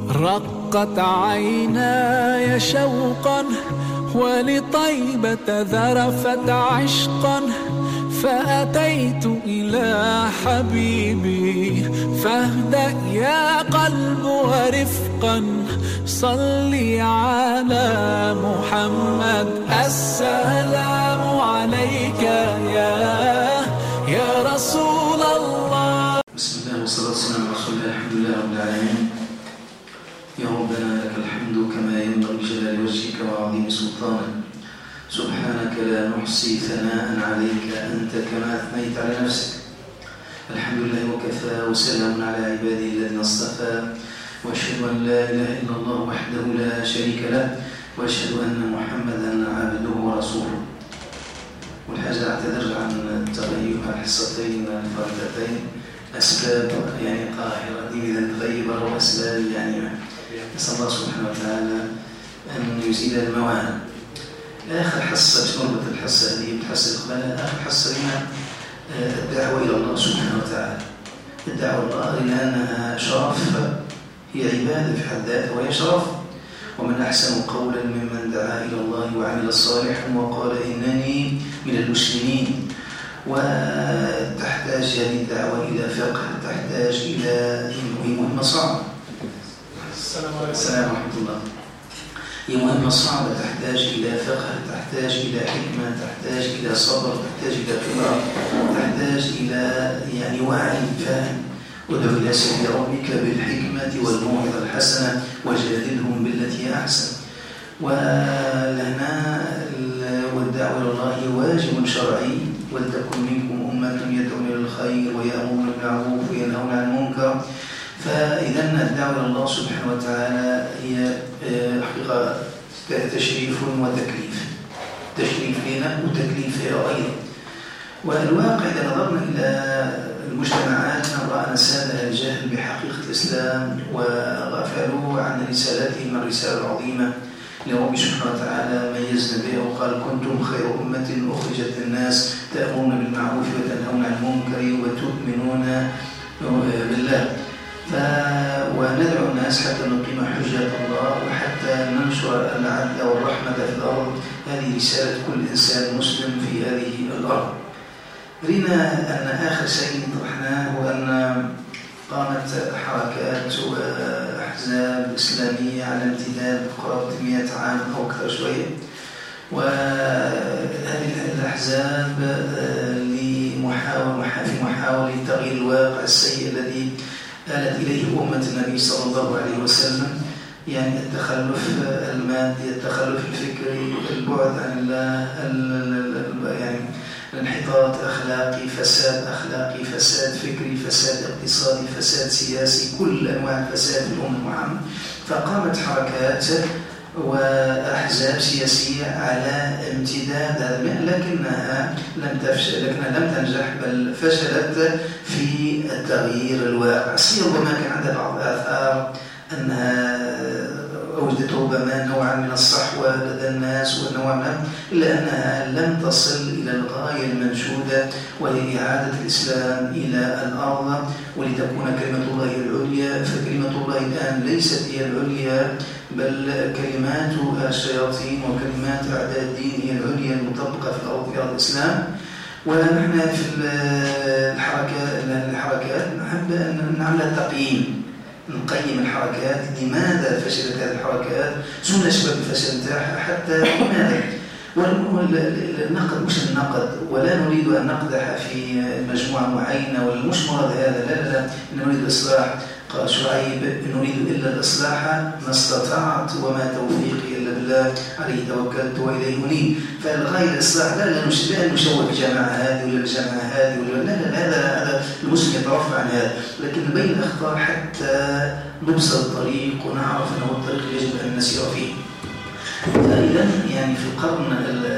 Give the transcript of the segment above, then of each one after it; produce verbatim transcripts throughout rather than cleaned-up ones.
رقت عيناي شوقا ولطيبة ذرفت عشقا، فأتيت إلى حبيبي فاهدأ يا قلب ورفقا، صلي على محمد. السلام عليك يا يا رسول الله. بسم الله والصلاة والسلام على رسول الله. الحمد لله رب العالمين. يا ربنا لك الحمد كما ينبغي لجلال وجهك وعظيم سلطانك. سبحانك لا نحصي ثناء عليك أنت كما أثنيت على نفسك. الحمد لله وكفى وسلام على عباده الذين اصطفى، وأشهد أن لا إله إلا الله وحده لا شريك له، وأشهد أن محمدا عبده ورسوله. والحاجة أعتذر عن التغيب على الحصتين الفردتين، أسباب يعني قاهرة دي إذا تغيب أو أسباب يعني نسأل الله سبحانه وتعالى أن يزيل الموانع. آخر حصة في نربط الحصة هذه بتحصة إقبالها، آخر حصة لنا الدعوة إلى الله سبحانه وتعالى. الدعوة إلى الله لأنها شرف، هي عبادة في حد ذاتها وهي شرف. ومن أحسن قولا ممن دعا إلى الله وعمل صالحا وقال إنني من المسلمين. وتحتاج هذه الدعوة إلى فقه، تحتاج إلى مهمة صعبة. السلام ورحمة الله. هي مهمة صعبة، تحتاج إلى فقه، تحتاج إلى حكمة، تحتاج إلى صبر، تحتاج إلى خبرة، تحتاج إلى يعني وعي فهم. ادعو إلى سبيل ربك بالحكمة والموعظة الحسنة وجادلهم بالتي هي أحسن. ولنا والدعوة إلى الله واجب شرعي، ولتكن منكم أمة يدعون إلى الخير ويأمرون بالمعروف وينهون عن المنكر. فإذا الدعوة إلى الله سبحانه وتعالى هي حقيقة تشريف وتكليف، تشريف لنا وتكليف أيضا. والواقع إذا نظرنا إلى المجتمعات نرى أن سادها الجهل بحقيقة الإسلام وغفلوا عن رسالتهم الرسالة العظيمة لرب سبحانه وتعالى ميزنا بها وقال كنتم خير أمة أخرجت للناس تأمرون بالمعروف وتنهون عن المنكر وتؤمنون بالله. ف... وندعو الناس حتى نقيم حجة الله وحتى ننشر العدل والرحمة في الأرض. هذه رسالة كل إنسان مسلم في هذه الأرض. رينا أن آخر شيء طرحناه هو أن قامت حركات وأحزاب إسلامية على امتداد قرابة مئة عام أو أكثر شوية. وهذه الأحزاب لمحاولة في محاولة تغيير الواقع السيء الذي آلت إليه أمة النبي صلى الله عليه وسلم، يعني التخلف المادي، التخلف الفكري، البعد عن الله، يعني الانحطاط أخلاقي، فساد أخلاقي، فساد فكري، فساد اقتصادي، فساد سياسي، كل أنواع الفساد في الأمة عامة. فقامت حركات وأحزاب سياسية على امتداد هذا، لكنها لم تفشل، لكنها لم تنجح بل فشلت في التغيير الواقع. ربما كان عندها بعض الآثار أنها أوجدت ربما نوعا من الصحوة لدى الناس ونوعا من، إلا أنها لم تصل إلى الغاية المنشودة وهي إعادة الإسلام إلى الأرض ولتكون كلمة الله العليا. فكلمة الله الآن ليست هي العليا بل كلمات الشياطين وكلمات أعداء الدين هي العليا المطبقة في الأرض في أرض الإسلام. ونحن في الحركات الحركات نحب أن نعمل تقييم، نقيم الحركات، لماذا فشلت هذه الحركات، شنو الأسباب الفشل نتاعها، حتى لماذا. والنقد مش النقد، ولا نريد أن نقدح في مجموعة معينة ولا مش مراد هذا، لا لا لا، نريد الإصلاح. قال شعيب نريد إلا الإصلاح ما استطعت وما توفيقي إلا بالله عليه توكلت وإليه أنيب. فالغاية الإصلاح لا لا نشوه الجماعة هذه ولا الجماعة هذه ولا لا لا، هذا هذا المسلم يترفع عن هذا، لكن نبين الأخطاء حتى نبصر الطريق ونعرف أنه الطريق يجب أن نسير فيه. فإذا يعني في القرن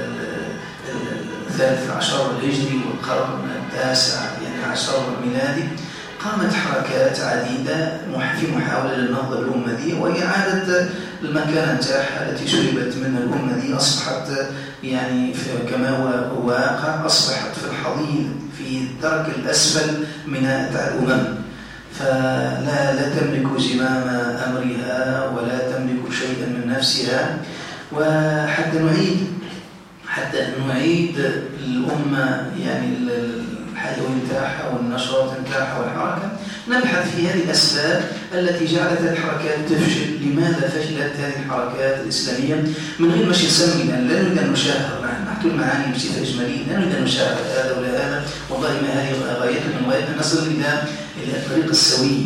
الثالث عشر الهجري والقرن التاسع يعني عشر الميلادي قامت حركات عديدة في محاولة للنهضة بالأمة دي وإعادة المكانة نتاعها التي سلبت منها الأمة دي. أصبحت يعني كما هو واقع، أصبحت في الحضيض في الدرك الأسفل من الأمم. فلا لا تملك زمام أمرها ولا تملك شيئا من نفسها. وحتى نعيد حتى نعيد الأمة يعني الحياة والانتاحة والنشاط والانتاحة والحركة، نبحث في هذه الأسباب التي جعلت الحركات تفشل. لماذا فشلت هذه الحركات الإسلامية؟ من غير مش نسمي، لأن لا نريد أن نشاهر، نحكي المعاني بصفة إجمالية، لا نريد أن نشاهر هذا ولا هذا، والله ما هذه غايتنا، وغايتنا نصل إلى إلى الطريق السوي،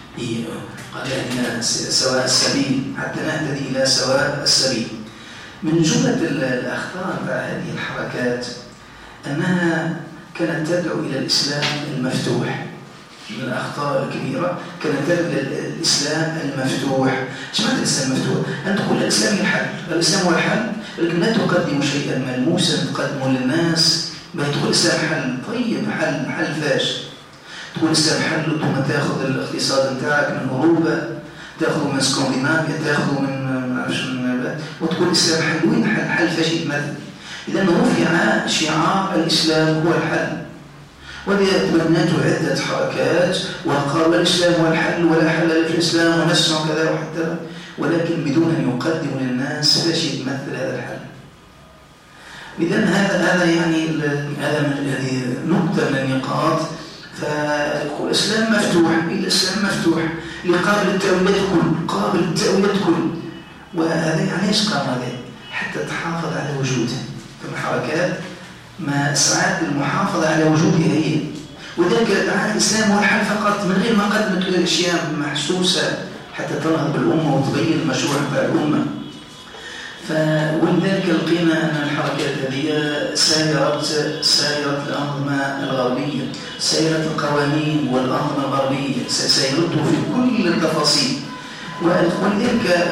قال سواء السبيل، حتى نهتدي إلى سواء السبيل. من جملة الأخطار مع هذه الحركات أنها كانت تدعو إلى الإسلام المفتوح. من الأخطار الكبيرة كانت تدعو إلى الإسلام المفتوح. ايش معنى الإسلام المفتوح؟ أن تقول الإسلام الحل، الإسلام هو الحل، لكن لا تقدم شيئا ملموسا تقدمه للناس. ما تقول الإسلام حل، طيب حل حل فاش؟ تقول الإسلام حل ثم تأخذ الاقتصاد نتاعك من أوروبا، تأخذه من اسكندنافيا، تأخذه من وتقول الإسلام حل. وين حل؟ حل فاشل مثلا. إذا رفع شعار الإسلام هو الحل، وتبنته عدة حركات وقال الإسلام هو الحل ولا حل في الإسلام ونسمع كذا وحتى، ولكن بدون أن يقدم للناس فاشل مثل هذا الحل. إذا هذا هذا يعني هذا من هذه نقطة من النقاط. فيقول الإسلام مفتوح، الإسلام مفتوح لقابل التأويلات كل، قابل التأويلات كل. وهذا يعني ايش قام هذا؟ حتى تحافظ على وجوده. فالحركات ما سعت المحافظة على وجودها هي، وذلك دعا الإسلام هو الحل فقط من غير ما قدمت أشياء محسوسة حتى تنهض بالأمة وتبين المشروع بتاع الأمة. ولذلك لقينا أن الحركات هذه سايرت سايرت الأنظمة الغربية، سايرت القوانين والأنظمة الغربية، سايرته في كل التفاصيل. ولذلك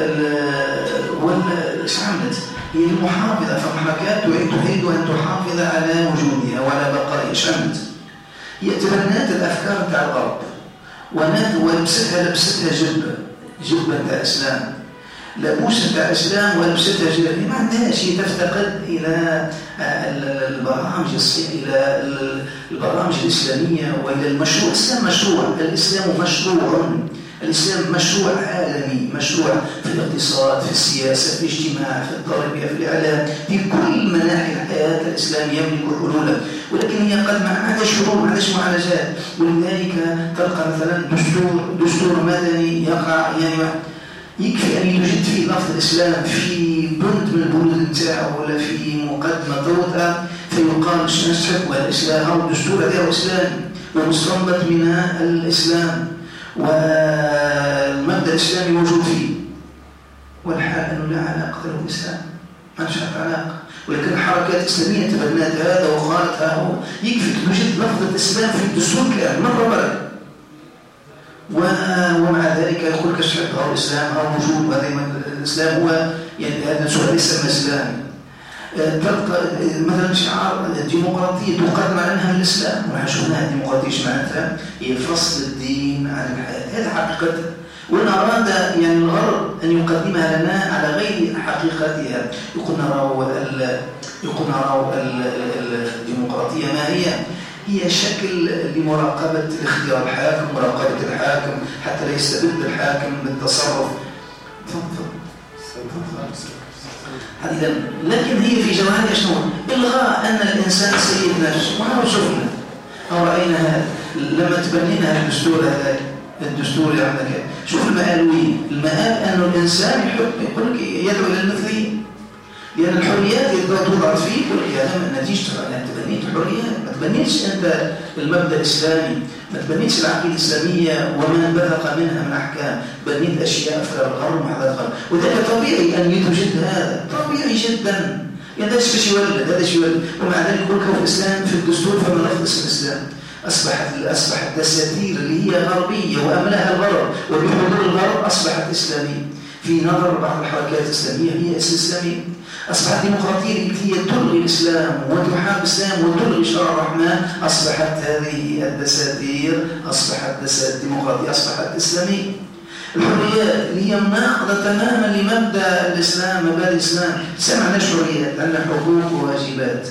ايش عملت؟ هي المحافظة. فالحركات تريد أن تحافظ على وجودها وعلى بقائها. ايش عملت؟ هي تبنت الأفكار بتاع الغرب ولبستها لبستها جبة جبة بتاع الإسلام، لبوسة بتاع الإسلام ولبستها جبة. ما عندهاش، هي تفتقد إلى البرامج إلى البرامج الإسلامية وإلى المشروع. الإسلام مشروع، الإسلام مشروع، الإسلام مشروع عالمي، مشروع في الاقتصاد، في السياسة، في الاجتماع، في التربية، في الإعلام، في كل مناحي الحياة. الإسلام يملك حلولا، ولكن هي قد ما عندهاش حلول، ما عندهاش معالجات. ولذلك تلقى مثلا دستور دستور مدني يقع يعني يكفي أن يوجد فيه لفظ الإسلام في بند من البنود نتاعو ولا في مقدمة توضع، فيقال شنو الإسلام أو الدستور هذا هو إسلام ومستنبط من الإسلام والمبدأ الإسلامي موجود فيه. والحال أنه لا علاقة له بالإسلام، ما عندش علاقة. ولكن الحركات الإسلامية تبنت هذا وقالت هذا. يكفي توجد لفظ الإسلام في الدستور كامل مرة مرة، ومع ذلك يقول كشف أو الإسلام أو موجود، وهذا الإسلام هو يعني هذا سؤال ليس إسلامي. تلقى مثلا شعار الديمقراطية تقدم عنها من الإسلام، ونحن شفناها الديمقراطية معناتها هي فصل الدين عن الحياة. هذا حقيقة، وإن أراد يعني الغرب أن يقدمها لنا على غير حقيقتها. يقول نرى يقول نرى الديمقراطية ما هي؟ هي شكل لمراقبة اختيار الحاكم، مراقبة الحاكم حتى لا يستبد الحاكم بالتصرف. هذه لكن هي في جوهرها شنو؟ إلغاء أن الإنسان سيد نفسه. ونحن شفنا أو رأينا هذا لما تبنينا الدستور هذا الدستور اللي عندك. شوف المآل وين؟ المآل أن الإنسان يحب يقول لك يدعو إلى المثلية، لأن الحريات توضع فيه يقول لك هذا نتيجة أنك تبنيت الحريات. ما تبنيتش أنت المبدأ الإسلامي، ما تبنيتش العقيدة الإسلامية وما انبثق منها من أحكام، بنيت أشياء في الغرب وحدث الغرب. وذلك طبيعي أن يتوجد هذا، طبيعي جدا. يعني هذا شيء يولد، هذا شيء يولد. ومع ذلك يقول لك الإسلام في الدستور فما لفظ اسم الإسلام. أصبحت أصبحت دساتير اللي هي غربية وأملها الغرب وبحضور الغرب أصبحت إسلامية. في نظر بعض الحركات الإسلامية هي إسلامية. أصبحت ديمقراطية التي تلغي الإسلام وتحارب الإسلام وتلغي شرع الرحمن. أصبحت هذه الدساتير أصبحت دساتير ديمقراطية، أصبحت إسلامية. الحريات اللي هي مناقضة تماما لمبدأ الإسلام، مبادئ الإسلام. الإسلام ما عندناش حريات، عندنا حقوق وواجبات.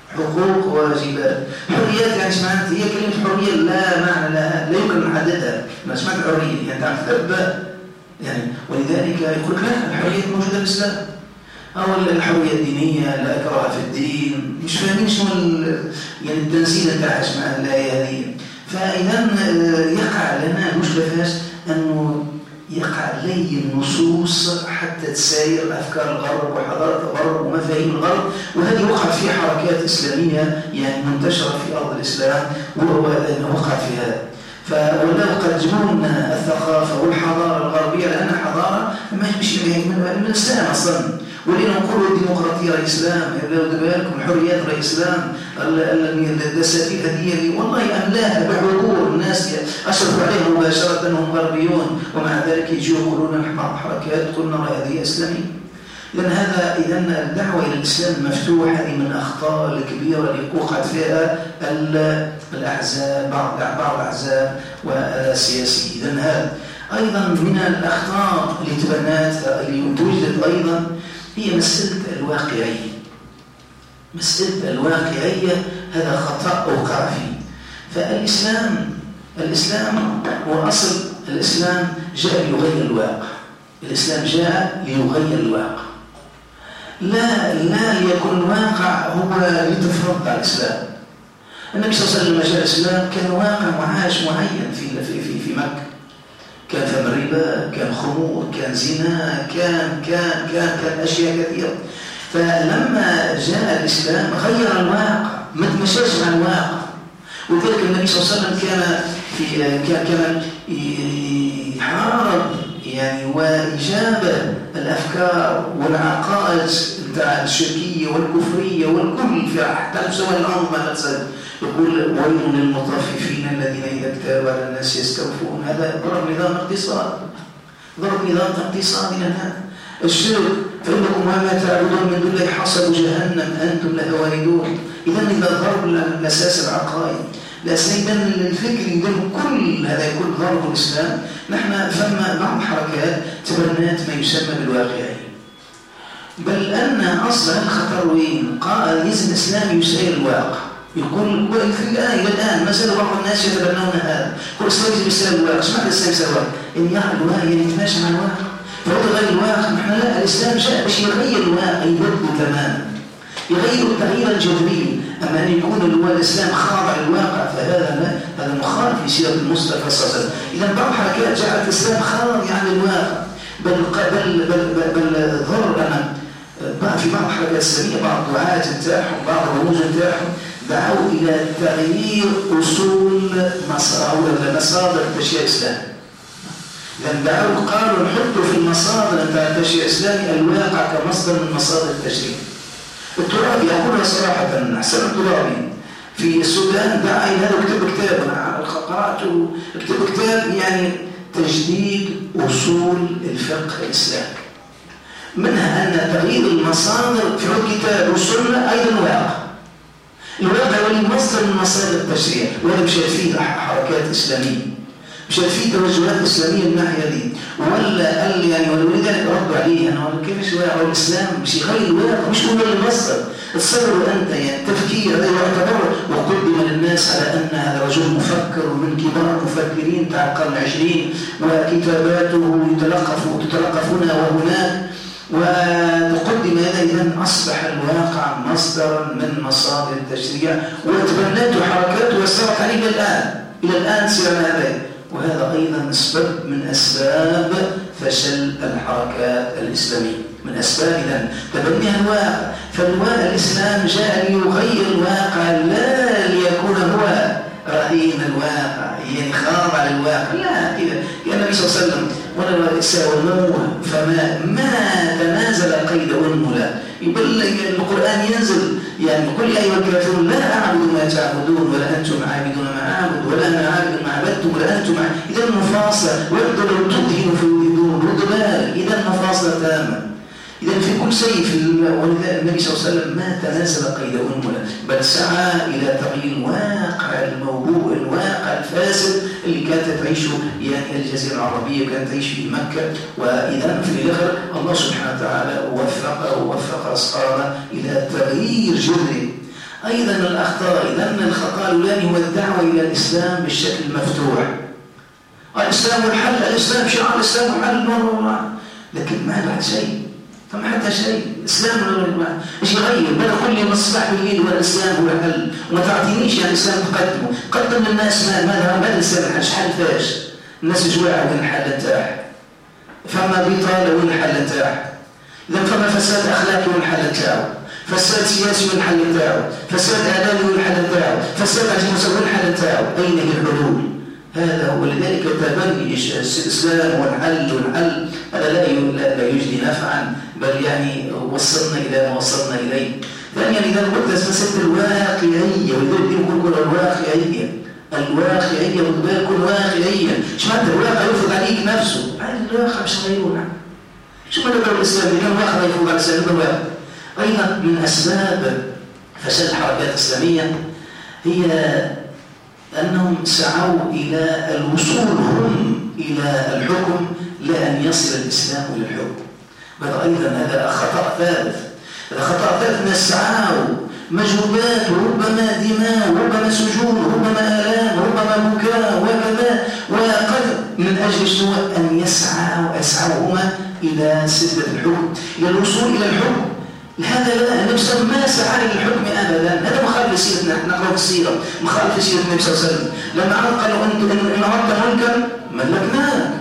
حقوق وواجبات. حريات يعني سمعت هي كلمة حرية لا معنى لها، لا يمكن أن نحددها. ما سمعت حرية يعني تعرف تبدأ يعني، ولذلك يقول لا الحرية موجودة في الإسلام، أو الحرية الدينية لا إكراه في الدين. مش فاهمين شنو يعني التنزيل بتاعها اسمها الآية هذه. فإذا يقع لنا المشكلة أنه يقع لي النصوص حتى تساير أفكار الغرب وحضارة الغرب ومفاهيم الغرب، وهذه وقعت في حركات إسلامية يعني منتشرة في أرض الإسلام ووقع في هذا. فولو قد جمعنا الثقافة والحضارة الغربية لأنها حضارة ما يمشي من الإسلام أصلا. ولينا نقول الديمقراطية رأي إسلام، لو بالكم الحريات رأي إسلام، الدساتير هذه والله أملاها بعبور الناس أشرفوا عليهم مباشرة أنهم غربيون، ومع ذلك يجوا يقولون حركات قلنا هذه إسلامية. إذن هذا إذن الدعوة إلى الإسلام المفتوح هذه من الأخطاء الكبيرة اللي وقعت فيها الأحزاب، بعض بعض الأحزاب والسياسيين. إذن هذا أيضا من الأخطاء اللي تبنات اللي توجدت أيضا هي مسألة الواقعية. مسألة الواقعية هذا خطأ وقع فيه. فالإسلام الإسلام هو أصل الإسلام جاء ليغير الواقع. الإسلام جاء ليغير الواقع، لا لا ليكون الواقع هو يتفرض على الإسلام. النبي صلى الله عليه وسلم لما جاء الإسلام كان واقع معاش معين في في في في مكة، كان فم الربا، كان خمور، كان زنا، كان كان كان كان أشياء كثيرة. فلما جاء الإسلام غير الواقع، ما تمشاش مع الواقع. وذلك النبي صلى الله عليه وسلم كان في كان كان يحارب يعني وإجابة الأفكار والعقائد بتاع الشركية والكفرية والكل في حتى مستوى الأنظمة مثلا. يقول ويل للمطففين الذين إذا اكتالوا على الناس يستوفون. هذا ضرب نظام اقتصاد، ضرب نظام اقتصادي لنا. الشرك فإنكم وما تعبدون من دون الله حصب جهنم أنتم لها واردون. إذا إذا ضرب الأساس العقائد لا سيدا للفكر يدل كل هذا يكون ضرب الإسلام. نحن فما بعض حركات تبنات ما يسمى بالواقعية، بل أن أصلا الخطر وين قال يزن الإسلام يسير الواقع. يقول في الآن إلى الآن مثلا بعض الناس يتبنون هذا، كل الإسلام يسير الواقع. ايش معنى الإسلام يسير الواقع؟ إن يعمل الواقع يعني يتماشى مع الواقع، فهو غير الواقع. نحن لا، الإسلام جاء باش يغير الواقع، يبدو تماما، يغير تغييرا جذريا. أما أن يكون الإسلام خاضع للواقع فهذا هذا مخالف لسيرة المصطفى صلى الله عليه وسلم. إذا بعض حركات جعلت الإسلام خاضعا للواقع، بل بل بل بل, بل ضر أنا في بعض الحركات الإسلامية بعض الدعاة نتاعهم بعض الرموز نتاعهم دعوا إلى تغيير أصول مصادر التشريع الإسلامي. لأن دعوا قالوا نحطوا في المصادر نتاع التشريع الإسلامي الواقع كمصدر من مصادر التشريع. الترابي أقولها صراحة، حسن الترابي في السودان دعا إلى هذا كتب كتاب أنا قرأته، كتب كتاب يعني تجديد أصول الفقه الإسلامي، منها أن تغيير المصادر في الكتاب والسنة أيضا واقع. الواقع هو مصدر من مصادر التشريع، وهذا مش فيه حركات إسلامية، مش فيه توجهات إسلامية من الناحية دي. ولا قال يعني ولذلك ردوا عليه أنا كيف الواقع والإسلام مش يغير الواقع، مش هو اللي مصدر. تصور أنت يعني تفكير هذا يعتبر وقدم للناس على أن هذا رجل مفكر ومن كبار المفكرين بتاع القرن العشرين وكتاباته يتلقف تتلقف هنا وهناك، وتقدم هذا إذن أصبح الواقع مصدرا من مصادر التشريع وتبنته حركاته واستمرت عليه إلى الآن إلى الآن سير هذا. وهذا أيضا سبب من أسباب فشل الحركات الإسلامية، من أسباب إذن تبنيها الواقع. فالواقع الإسلام جاء ليغير الواقع لا ليكون هو رهين الواقع يعني خاضع للواقع، لا كذا. يا النبي صلى الله عليه وسلم ولا يساوموه فما ما تنازل قيد أنملا. يقول القرآن ينزل يعني قل يا أيها الكافرون لا أعبد ما تعبدون ولا أنتم عابدون ما أعبد ولا أنا عابد ما عبدتم ولا أنتم عابد. إذا المفاصلة ودوا لو تدهنوا في الوجود ردوا بالك. إذا المفاصلة تامة. إذا في كل شيء في النبي صلى الله عليه وسلم ما تنازل قيد أنملا، بل سعى إلى تغيير الواقع الموضوع الواقع الفاسد اللي كانت تعيشه يعني الجزيرة العربية وكانت تعيش في مكة. وإذا في الآخر الله سبحانه وتعالى وفق ووفق أصحابه إلى تغيير جذري. أيضا الأخطاء، إذن الخطأ الأولاني هو الدعوة إلى الإسلام بالشكل المفتوح. الإسلام والحل، الإسلام شعار الإسلام والحل، لكن ما بعد شيء، فما حتى شيء. الإسلام مش يغير، بل كل مصباح بالليل والإسلام هو الحل، وما تعطينيش يعني الإسلام تقدمه، قدم للناس ما ماذا ما الإسلام الحل شحال فاش، الناس جواعوا وين الحل نتاعها، فما بطالة وين الحل نتاعها، إذا فما فساد أخلاقي وين الحل نتاعو، فساد سياسي وين الحل نتاعو، فساد إعلامي وين الحل نتاعو، فساد عجيب وين الحل نتاعو، أين هي الحلول؟ هذا هو. لذلك تبني الإسلام والحل والحل هذا لا لا يجدي نفعا، بل يعني وصلنا إلى ما وصلنا إليه. ثانيا إذا قلت مسألة الواقعية، ولذلك يقول الواقعية الواقعية وتبقى كل واقعية. شو معنى الواقع يفرض عليك نفسه؟ هذا الواقع مش غيرنا. شو معنى الدولة الإسلامية؟ كم واقع يفرض على الإسلام الواقع؟ أيضا من أسباب فشل الحركات الإسلامية هي أنهم سعوا إلى الوصول هم إلى الحكم لا أن يصل الإسلام إلى الحكم. هذا أيضا هذا خطأ ثالث. هذا خطأ ثالث، ناس سعوا مجهودات وربما دماء وربما سجون وربما آلام وربما بكاء وكذا، وقد من أجل شنو أن يسعوا يسعوهما إلى سدة الحكم، إلى الوصول إلى الحكم. هذا لا، النبي صلى الله عليه وسلم ما سعى للحكم ابدا، هذا مخالف لسيرتنا، نحن نقرا في السيره مخالف لسيره النبي صلى الله عليه وسلم. لما عرض قالوا انت ان اردت ملكا ملكناك،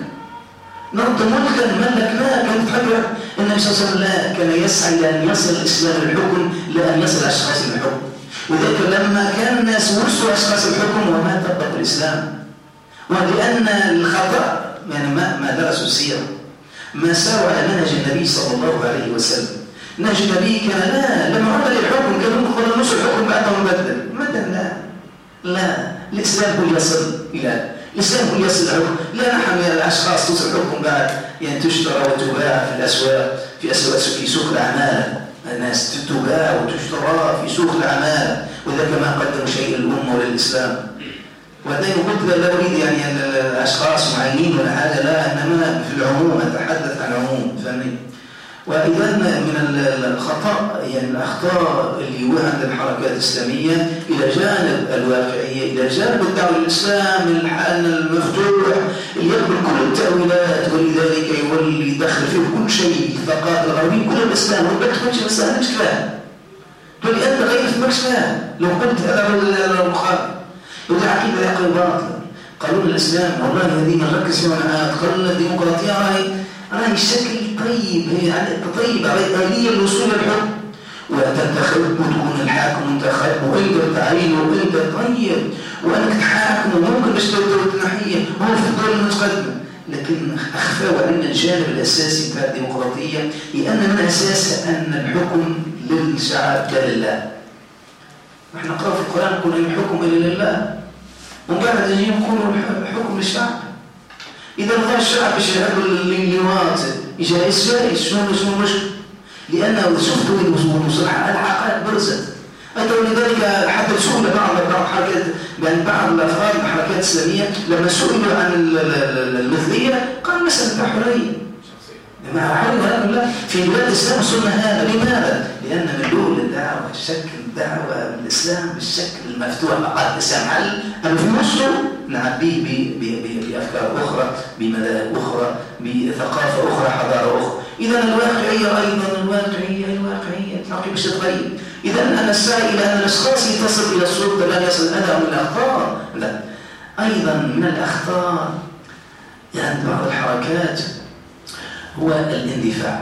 نرد ملكا ملكناك، كانت حجه. النبي صلى الله عليه وسلم لا، كان يسعى الى ان يصل الاسلام للحكم لا ان يصل اشخاص للحكم. وذلك لما كان الناس ورثوا اشخاص الحكم وما طبقوا الاسلام، ولان الخطا يعني ما ما درسوا السيره، ما ساروا على منهج النبي صلى الله عليه وسلم. نهج النبي كان لا، لما عمل الحكم كانوا يدخلوا نص الحكم بعده مبدل مبدل لا لا، الاسلام هو يصل الى الاسلام هو يصل الحكم، لا نحن الاشخاص تصل الحكم بعد يعني تشترى وتباع في الاسواق، في اسواق في سوق الاعمال، الناس تباع وتشترى في سوق الاعمال، وذاك ما قدموا شيء للامه وللاسلام. وبعدين قلت لا اريد يعني الاشخاص معينين ولا حاجه، لا، انما في العموم اتحدث عن العموم، فهمني. وإذا من الخطأ يعني الأخطاء اللي وهن الحركات الإسلامية إلى جانب الواقعية، إلى جانب الدعوة للإسلام الحال المفتوح اللي يقبل كل التأويلات، ولذلك يولي يدخل فيه كل شيء، الثقافة الغربية كل الإسلام، وبدك تمشي الإسلام مش كلام، تقول لي أنت غير في مش كلام. لو قلت هذا المخالف يقول عقيدة يقل باطل، قانون الإسلام والله الذين نركز فيهم الآن، قانون الديمقراطية راهي راهي شكل طيب، هي طيبة آلية للوصول للحكم، وتنتخب وتكون الحاكم منتخب وانت تعينه وانت طيب وانك تحاكمه وممكن باش تنحيه هو في الدول المتقدمة. لكن اخفى ان الجانب الاساسي بتاع الديمقراطية هي ان من اساسها ان الحكم للشعب لا لله. نحن نقرأ في القرآن نقول ان الحكم الا لله، ومن بعد نجي نقول الحكم للشعب. إذا بغى الشعب باش يعمل اللواط جائز جائز، شنو شنو المشكل؟ لأنه شفتوا وين وصلها الحقائق برزت. أيضا لذلك حتى سئل بعض بعض حركات يعني بعض الأفراد الحركات الإسلامية لما سئلوا عن المثلية قال مسألة حرية. مع حرية لا، في بلاد الإسلام وصلنا هذا، لماذا؟ لأن من دول الدعوة شكل دعوة بالإسلام بالشكل المفتوح، فقط الإسلام حل أما في نصه نعبيه بأفكار أخرى، بمذاهب أخرى، بثقافة أخرى، حضارة أخرى. إذا الواقعية أيضا الواقعية الواقعية تلاقي باش تتغير. إذا أنا السعي إلى أن الأشخاص يتصل إلى السلطة لا يصل هذا من الأخطاء. لا، أيضا من الأخطاء يعني بعض الحركات هو الاندفاع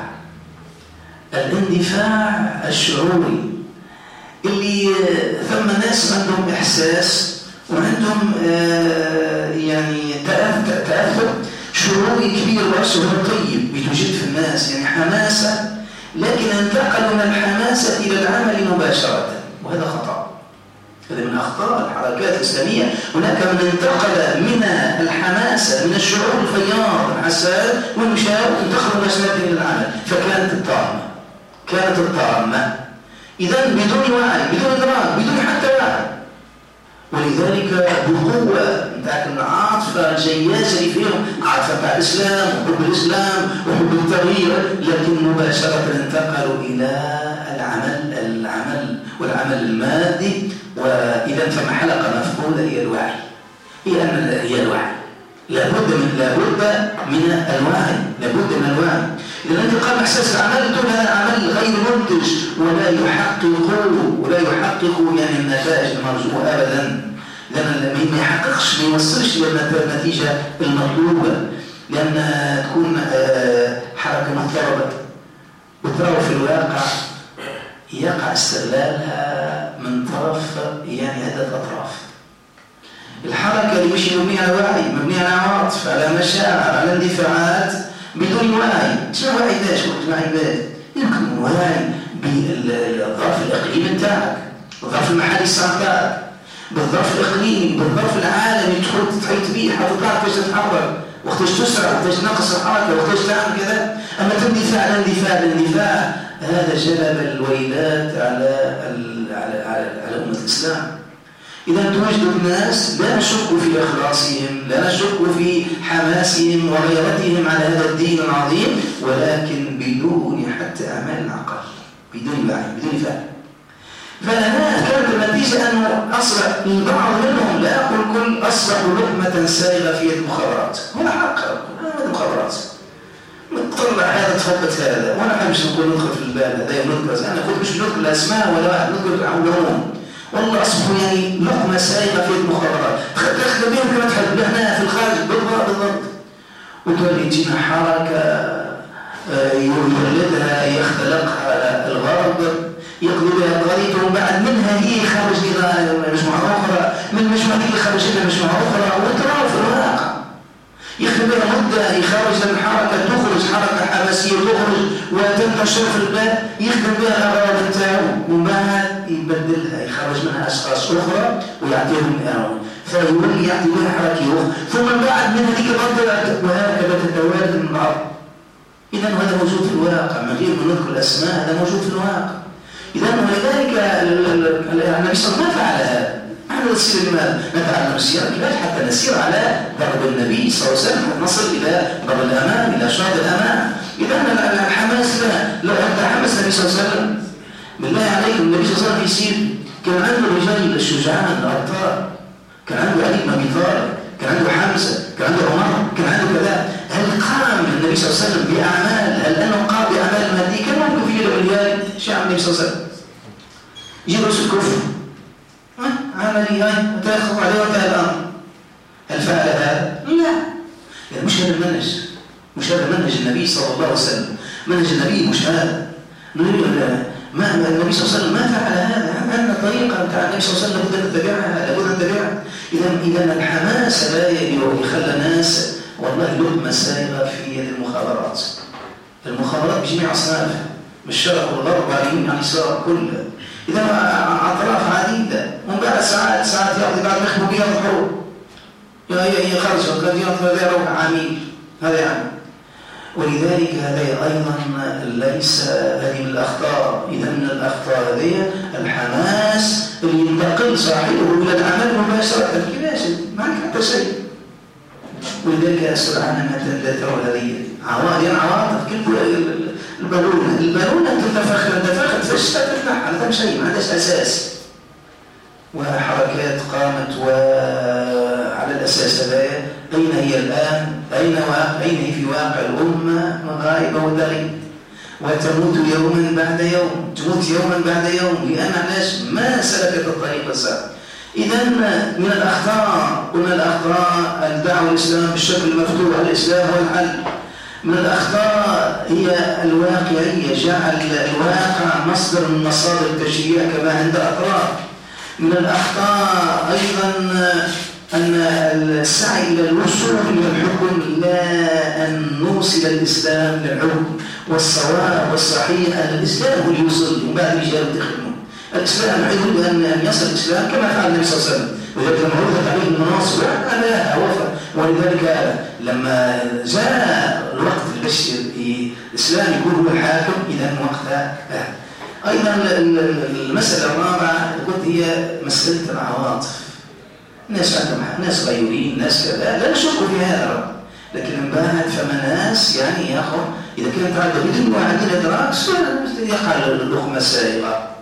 الاندفاع الشعوري، اللي ثم ناس عندهم إحساس وعندهم آه يعني تأثر شعوري كبير وشعور طيب بتوجد في الناس، يعني حماسة، لكن انتقلوا من الحماسة إلى العمل مباشرة، وهذا خطأ. هذا من أخطاء الحركات الإسلامية. هناك من انتقل من الحماسة من الشعور الفياض الحساس والمشاعر انتقلوا الناس إلى العمل، فكانت الطامة كانت الطامة إذن بدون وعي بدون إدراك بدون حتى وعي، ولذلك بقوة نتاعك العاطفة الجياشة اللي فيهم عاطفة بتاع الإسلام وحب الإسلام وحب التغيير، لكن مباشرة انتقلوا إلى العمل العمل والعمل المادي. وإذا فما حلقة مفقودة هي الوعي، هي أن هي الوعي لابد من لابد من الوعي، لابد من الوعي. إذا أنت قام إحساس العمل دون هذا عمل غير منتج ولا يحقق ولا يحقق يعني النتائج المرجوة أبدا، لأن ما يحققش ما يوصلش للنتيجة المطلوبة، لأن تكون حركة مضطربة وترى في الواقع يقع استغلالها من طرف يعني عدة أطراف. الحركة اللي مش مبنية على وعي، مبنية على عواطف، على مشاعر، على اندفاعات بدون وعي. شنو وعي ده؟ شنو وعي ده؟ يمكن وعي بالظرف الإقليمي بتاعك، بالظرف المحلي بتاعك، بالظرف الإقليمي، بالظرف العالمي تدخل تحيط بيه، حاطط كيفاش تتحرك، وقتاش تسرع، وقتاش تنقص الحركة، وقتاش تعمل كذا. أما تندفاع الاندفاع الاندفاع هذا جلب الويلات على على على, على أمة الإسلام. إذا توجد الناس لا نشك في إخلاصهم، لا نشك في حماسهم وغيرتهم على هذا الدين العظيم، ولكن بدون حتى أعمال العقل، بدون وعي، بدون فهم. فلنا كانت النتيجة أنه أصبح البعض منهم، لا أقول كل، أصبحوا لقمة سائغة في المخابرات. هنا حق هذا المخابرات نطلع هذا تفضت هذا، وأنا مش نقول ندخل في الباب هذا ندخل، أنا قلت مش ندخل الأسماء ولا واحد ندخل العموم. والله أصبحوا يعني لقمة سائغة في المخابرات، تأخذ بهم كما تحب هنا في الخارج بالضبط بالضبط، وتولي تجينا حركة يولدها يختلقها الغرب يقضي بها قضيته، وبعد منها هي خارج مجموعة أخرى، من المجموعة هي خارج لها مجموعة أخرى، وترى في الواقع يخدم بها مدة، يخرج الحركة، تخرج حركة حماسية، تخرج وتنتشر في البلاد، يخدم بها الأغراض بتاعه، وبعد يبدلها، يخرج منها أشخاص أخرى ويعطيهم إيرون، فيولي يعطي بها حركة أخرى، ثم بعد من هذيك المنطقة وهكذا تتوالد من بعض. إذا هذا موجود في الواقع، من غير ما نذكر الأسماء، هذا موجود في الواقع. إذا ولذلك النبي صلى الله عليه وسلم ما فعل هذا. نحن نسير لماذا؟ نتعلم السيرة كيفاش حتى نسير على ضرب النبي صلى الله عليه وسلم، حتى نصل إلى ضرب الأمام، إلى شاط الأمام. إذا الحماس لا لو أنت حمس النبي صلى الله عليه وسلم بالله عليكم، النبي صلى الله عليه وسلم يسير كان عنده رجال الشجعان الأبطال، كان عنده علي بن أبي طالب، كان عنده حمزة، كان عنده عمر، كان عنده كذا. هل قام النبي صلى الله عليه وسلم بأعمال؟ هل أنه قام بأعمال مادية؟ كان ممكن في يوم من الأيام شيء عن النبي صلى الله عليه وسلم يجي رؤوس الكفر عملي هاي وتأخذ عليه وانتهى الأمر. هل فعل هذا؟ لا، يعني مش هذا المنهج، مش هذا منهج النبي صلى الله عليه وسلم. منهج النبي مش هذا. ما النبي صلى الله عليه وسلم ما فعل هذا. عندنا طريقة بتاع النبي صلى الله عليه وسلم لابد أن نتبعها، لابد أن نتبعها. إذا إذا الحماس لا يخلى الناس والله لقمة سائغة في يد المخابرات. المخابرات بجميع أصنافها، من الشرق والغرب واليمين عن اليسار كلها. إذا أطراف عديدة، ومن بعد ساعات ساعات يأخذ بعد يخبو بها الحروب، يخرج قد يأخذ يروح عميل، هذا يعني. ولذلك هذا أيضا ليس هذه من الأخطاء. إذا من الأخطاء هذه الحماس اللي ينتقل صاحبه إلى العمل مباشرة، كيفاش ما عندك حتى شيء. ولذلك أسأل عنها متى ترى هذه عواطف عواطف كل البالونة البالونة تنتفخ تنتفخ تفش تفتح على شيء ما عندهاش أساس، وحركات قامت وعلى الأساس هذا. أين هي الآن؟ أين واقع؟ أين هي في واقع الأمة؟ غائبة وتغيب، وتموت يوما بعد يوم، تموت يوما بعد يوم، لأن الناس ما سلكت الطريق الصح. إذا من الأخطاء ومن الأخطاء الدعوة الإسلام بالشكل المفتوح، الإسلام هو الحل. من الأخطاء هي الواقعية، جعل الواقع مصدر من مصادر التشريع كما عند أطراف. من الأخطاء أيضا أن السعي إلى الوصول إلى الحكم لا أن نوصل الإسلام للحكم والصواب والصحيح. أن الإسلام هو اللي يوصل وبعد رجال تخدمه. الإسلام يريد أن يصل الإسلام كما فعل النبي صلى الله عليه وسلم، وذلك لما عرضت عليه المناصب أنا وفى. ولذلك لما جاء الوقت البشر الإسلام يكون هو الحاكم، إذا وقتها أيضا المسألة الرابعة قلت هي مسألة العواطف. ناس عندهم ناس غيورين، ناس كذا، لا نشك في هذا، لكن من بعد فما ناس يعني ياخذ إذا كانت عادة بدون واحد إدراك يقع اللقمة السائغة.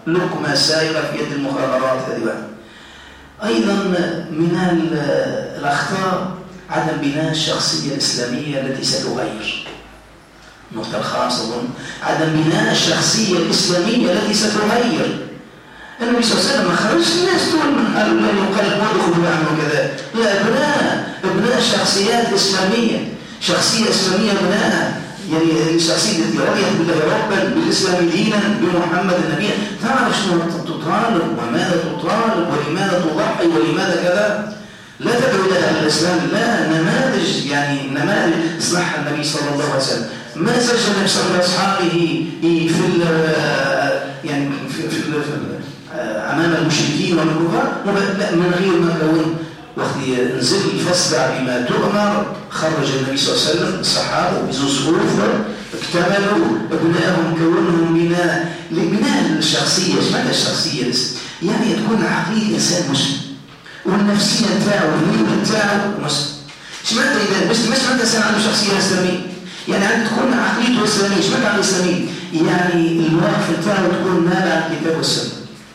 لقمة سائغة في يد المخابرات. هذه واحدة. أيضا من الأخطاء عدم بناء الشخصية الإسلامية التي ستغير. النقطة الخامسة أظن عدم بناء الشخصية الإسلامية التي ستغير. النبي صلى الله عليه وسلم ما خرجش الناس دول من هؤلاء يقال ودخلوا عنه كذا، لا، ابناء ابناء شخصيات إسلامية، شخصية إسلامية بناء، يعني الشخصية التي رضيت بالله ربا، بالإسلام دينا، بمحمد نبيا، تعرف شنو تطالب وماذا تطالب ولماذا تضحي ولماذا كذا. لا تدعو إلى الإسلام، لا، نماذج، يعني نماذج اصلحها النبي صلى الله عليه وسلم. ما سجل النبي صلى الله عليه وسلم أصحابه في يعني في, في, في أمام المشركين والكفار من غير ما كون وقت نزل فاصدع بما تؤمر. خرج النبي صلى الله عليه وسلم الصحابة بزوصفوف اكتملوا ابنائهم كونهم بناء لبناء الشخصية. ماذا الشخصية؟ يعني تكون عقلية إنسان مسلم والنفسية نتاعو والميول نتاعو مسلم. شمعت إذا بس مش معناتها إنسان عنده شخصية إسلامية، يعني عندك تكون عقليته إسلامية. شمعت عن الإسلامية يعني الواقف نتاعو تكون نابع عن الكتاب والسنة.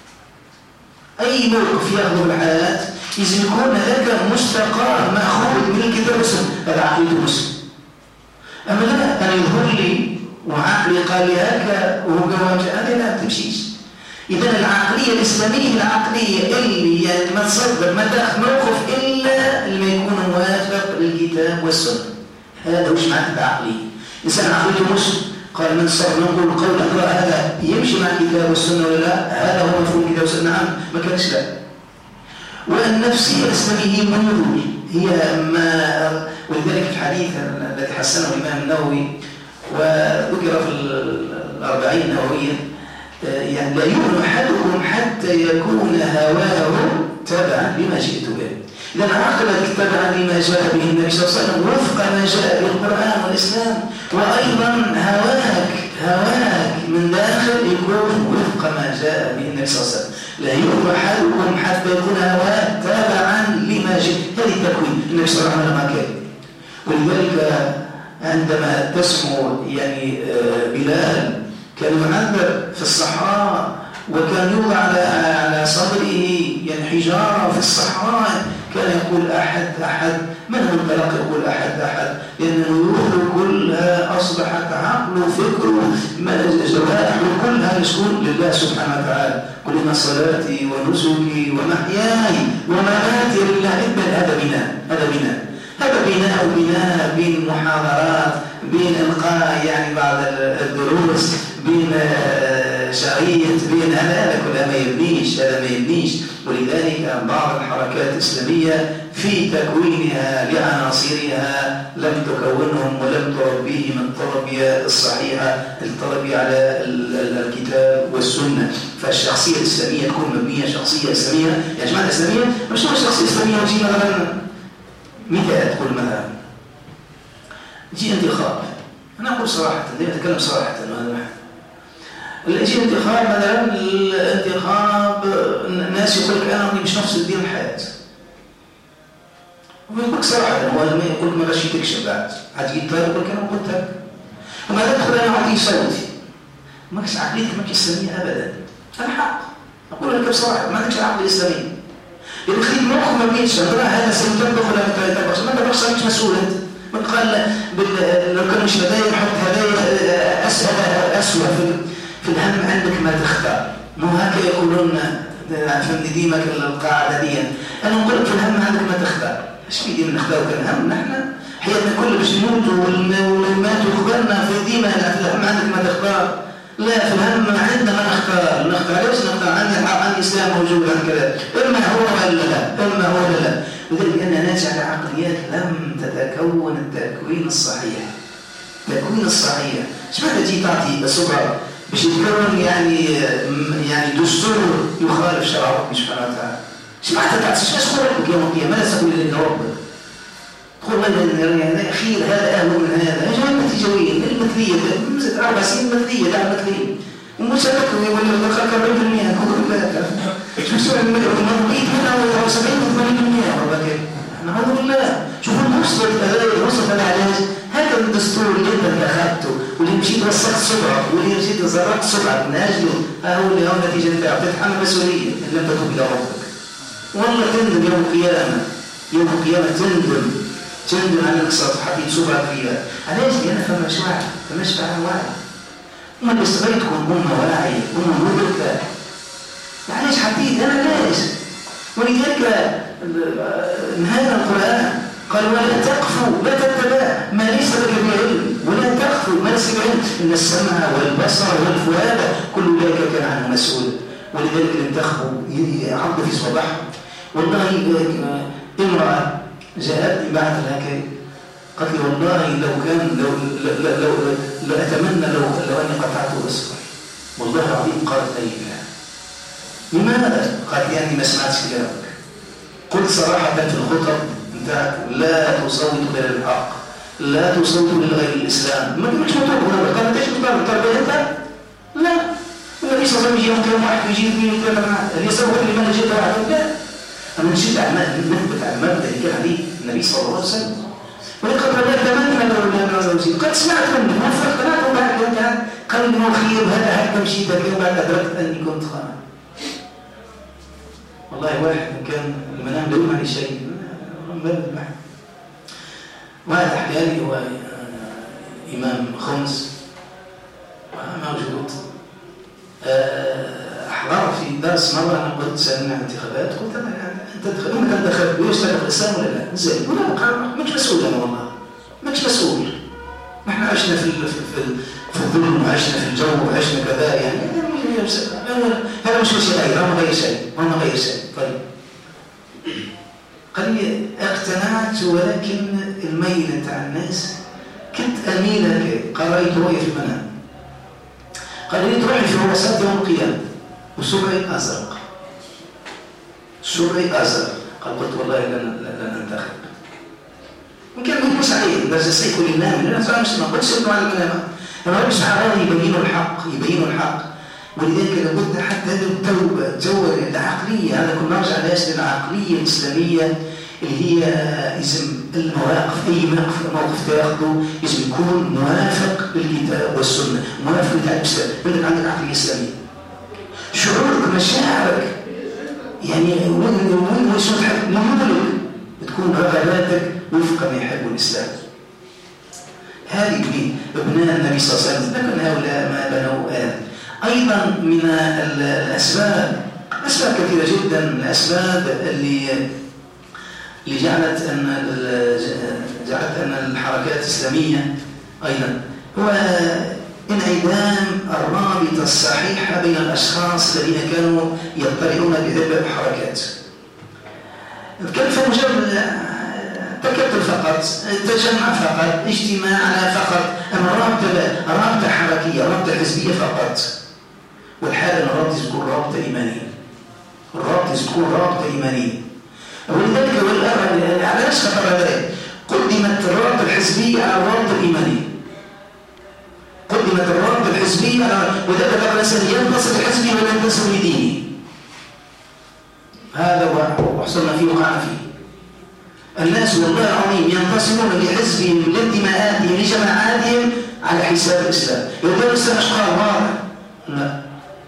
أي موقف ياخذه بالحياة لازم يكون هذاك مستقى مأخوذ من الكتاب والسنة، هذا عقليته مسلم. أما لا أنا يظهر لي وعقلي قال لي هكا وهو قال هذا لا تمشيش. إذا العقلية الإسلامية العقلية اللي يعني ما تصدق ما تاخذ موقف إلا اللي ما يكون موافق للكتاب والسنة. هذا وش معنى العقلية؟ إنسان عقليته مسلم قال من صار نقول قول أقرأ هذا يمشي مع الكتاب والسنة ولا لا؟ هذا هو مفهوم الكتاب والسنة. نعم، ما كانش لا. والنفسية الإسلامية هي منظور، هي ما ولذلك في الحديث الذي حسنه الإمام النووي وذكر في الأربعين النووية يعني لا يؤمن أحدكم حتى يكون هواه تبعا لما جئت به. إذا عقلك تبعا لما جاء به النبي صلى الله عليه وسلم وفق ما جاء به القرآن والإسلام، وأيضا هواك هواك من داخل يكون وفق ما جاء به النبي صلى الله عليه وسلم. لا يؤمن أحدكم حتى يكون هواه تبعا لما جاء. هذه التكوين النبي صلى الله عليه وسلم ما كان. ولذلك عندما تسمع يعني بلال كان يعذب في الصحراء وكان يوضع على على صدره يعني حجارة في الصحراء، كان يقول أحد أحد. من انطلق يقول أحد أحد لأن روحه كلها أصبحت عقله فكره جوارحه كلها يشكون لله سبحانه وتعالى. قل إن صلاتي ونسكي ومحياي ومماتي لله. هذا بناء، هذا بناء هذا بناء وبناء بين محاضرات، بين إلقاء يعني بعض الدروس، بين شريط، بين هذا كلها ما يبنيش، هذا ما يبنيش. ولذلك بعض الحركات الإسلامية في تكوينها لعناصرها لم تكونهم ولم تربيهم التربية الصحيحة، التربية على الكتاب والسنة. فالشخصية الإسلامية تكون مبنية شخصية إسلامية. يا جماعة الإسلامية مش هو شخصية إسلامية وجي مثلا مثال تقول مثلا جي انتخاب. أنا أقول صراحة، دائما أتكلم صراحة، اللي يجي انتخاب مثلا الانتخاب الناس يقول لك أنا مش نفس الدين الحياة، ويقول لك صراحة هو ما يقول لك ما غاش تكشف بعد عاد يجي يقول لك أنا قلت لك وما تدخل أنا أعطيه صوتي. ما كش عقليتك ما كش إسلامية أبدا. هذا حق أقول لك بصراحة، ما عندكش العقل الإسلامي. اللي خليك مخك ما بينش ترى هذا سيطبق ولا ما يطبقش، ما تطبقش مش مسؤول أنت. من قال لو كان مش هدايا نحط هدايا أسهل أسوأ في في الهم عندك ما تختار. مو هكا يقولون فهمت ديما القاعدة دي. أنا نقول لك في الهم عندك ما تختار. إيش في ديما نختار كالهم؟ نحن حياتنا كلها باش نموتوا والماتوا خبرنا في ديما. في الهم عندك ما تختار. لا، في الهم عندنا ما نختار. نختار ليش نختار؟ عندي حق، عندي إسلام موجود، عندي كذا. إما هو ولا لا، إما هو ولا لا. لذلك أنا ناس على عقليات لم تتكون التكوين الصحيح. التكوين الصحيح. إيش معنى تجي تعطي الصغر باش يتكون يعني يعني دستور يخالف شرع ربنا سبحانه وتعالى؟ ايش معناتها تعطي؟ ايش تقول ربك يوم القيامه؟ ماذا سأقول لربك؟ تقول والله اخير هذا اهون من هذا. يا جماعه النتيجويه المثليه مزت اربع سنين مثليه دعم مثليه ومسابقه ولا خلق أربعين بالمئة كل ذلك شو يسوي المرضيين هنا سبعين وثمانين بالمئة. نعوذ بالله. شوفوا المصدر هذا، المصدر العلاج هذا الدستور اللي انت انتخبته واللي مشيت وسخت صبعك واللي مشيت زرقت صبعك من اجله، ها هو اللي هو النتيجه بتاعه. تتحمل مسؤوليه ان لم تتوب الى ربك. والله تندم يوم القيامه، يوم القيامه تندم تندم على انك حطيت صبعك فيها. علاش؟ لان فماش واعي، فماش فعل واعي. امال بس تكون امه واعيه، امه مدركه. علاش حطيت؟ انا ليش؟ ولذلك نهانا القرآن قال ولا تقفوا لا تتبع ما ليس لك بعلم ولا تقفوا ما ليس بعلم إن السمع والبصر والفؤاد كل ذلك كان عنه مسؤول. ولذلك انتخبوا عبد في صباح. والله امرأة جاءت بعد هكذا قالت لي والله لو كان لو لو لو, لو أتمنى لو لو أني قطعت أصبعي والله العظيم. قالت لي لماذا؟ قالت لي أني ما سمعتش كلامك. قلت صراحة في الخطب انتهت لا تصوت غير الحق، لا تصوت لغير الإسلام. ما كنتش مطلوب هنا. قالت ايش مطلوب؟ تربية انت؟ لا. النبي صلى الله عليه وسلم يجي يوم كلام واحد يجي اثنين ثلاثة معاه. اللي يصوت لمن جيت واحد لا. أنا نشد على نثبت على المبدأ اللي كان عليه النبي صلى الله عليه وسلم. ولقد ربيت تمنى لو لا نزوجي. قد سمعت منه ما فرقت وبعد انتهى. قال لي خير هذا حتى مشيت اليوم بعد أدركت أني كنت خائن. والله واحد كان المنام لا يمنع شيء من باب البحث. واحد أحياني هو إمام خمس موجود أحضر في درس مرة. أنا قلت سألنا عن انتخابات قلت أنا أنت أنت انتخبت ويشتغل في الإسلام ولا لا؟ زين ولا مش مسؤول أنا والله مش مسؤول. نحن عشنا في في في الظلم وعشنا في الجو وعشنا كذا يعني هذا مش شيء غير ما غير شيء ما غير شيء. طيب قال لي اقتنعت ولكن الميل بتاع الناس كنت اميل هكذا. قال رايت رؤيا في المنام. قال لي تروحي في وسط يوم القيامه وسرعي ازرق سرعي ازرق. قال قلت والله لن لن انتخب. ممكن يكون سعيد بس سيكون لله من الناس. انا مش ما قلتش انه على المنام. الرب سبحانه يبين الحق يبين الحق. ولذلك لابد حتى هذه التوبه تزور العقليه. هذا كنا نرجع ناس للعقليه الاسلاميه اللي هي اسم المواقف. اي موقف موقف تاخذه لازم يكون موافق للكتاب والسنه، موافق للكتاب الاسلام. بدك عندك عقليه اسلاميه. شعورك مشاعرك يعني وين وين وش تحب نملك تكون رغباتك وفق ما يحب الاسلام. هذه ابناء النبي صلى الله عليه وسلم. لكن هؤلاء ما بنوا آل. أيضا من الأسباب أسباب كثيرة جدا من الأسباب اللي اللي جعلت أن جعلت أن الحركات الإسلامية أيضا هو انعدام الرابطة الصحيحة بين الأشخاص الذين كانوا يطلعون بهذه الحركات. كان في مجرد تكتل فقط، تجمع فقط، اجتماع فقط، أما رابطة رابطة حركية، رابطة حزبية فقط. والحال أن الرابطة تكون رابطة إيمانية. الرابطة تكون رابطة إيمانية. ولذلك والآن على نفس خطر هذا قدمت الرابطة الحزبية على الرابطة الإيمانية. قدمت الرابطة الحزبية وذلك بعض الناس ينتصر لحزبه ولا ينتصر لدينه. هذا وحصلنا فيه وقعنا فيه. الناس والله العظيم ينتصرون لحزبهم لانتماءاتهم لجماعاتهم على حساب الإسلام. يقول الإسلام أشقى واضح. لا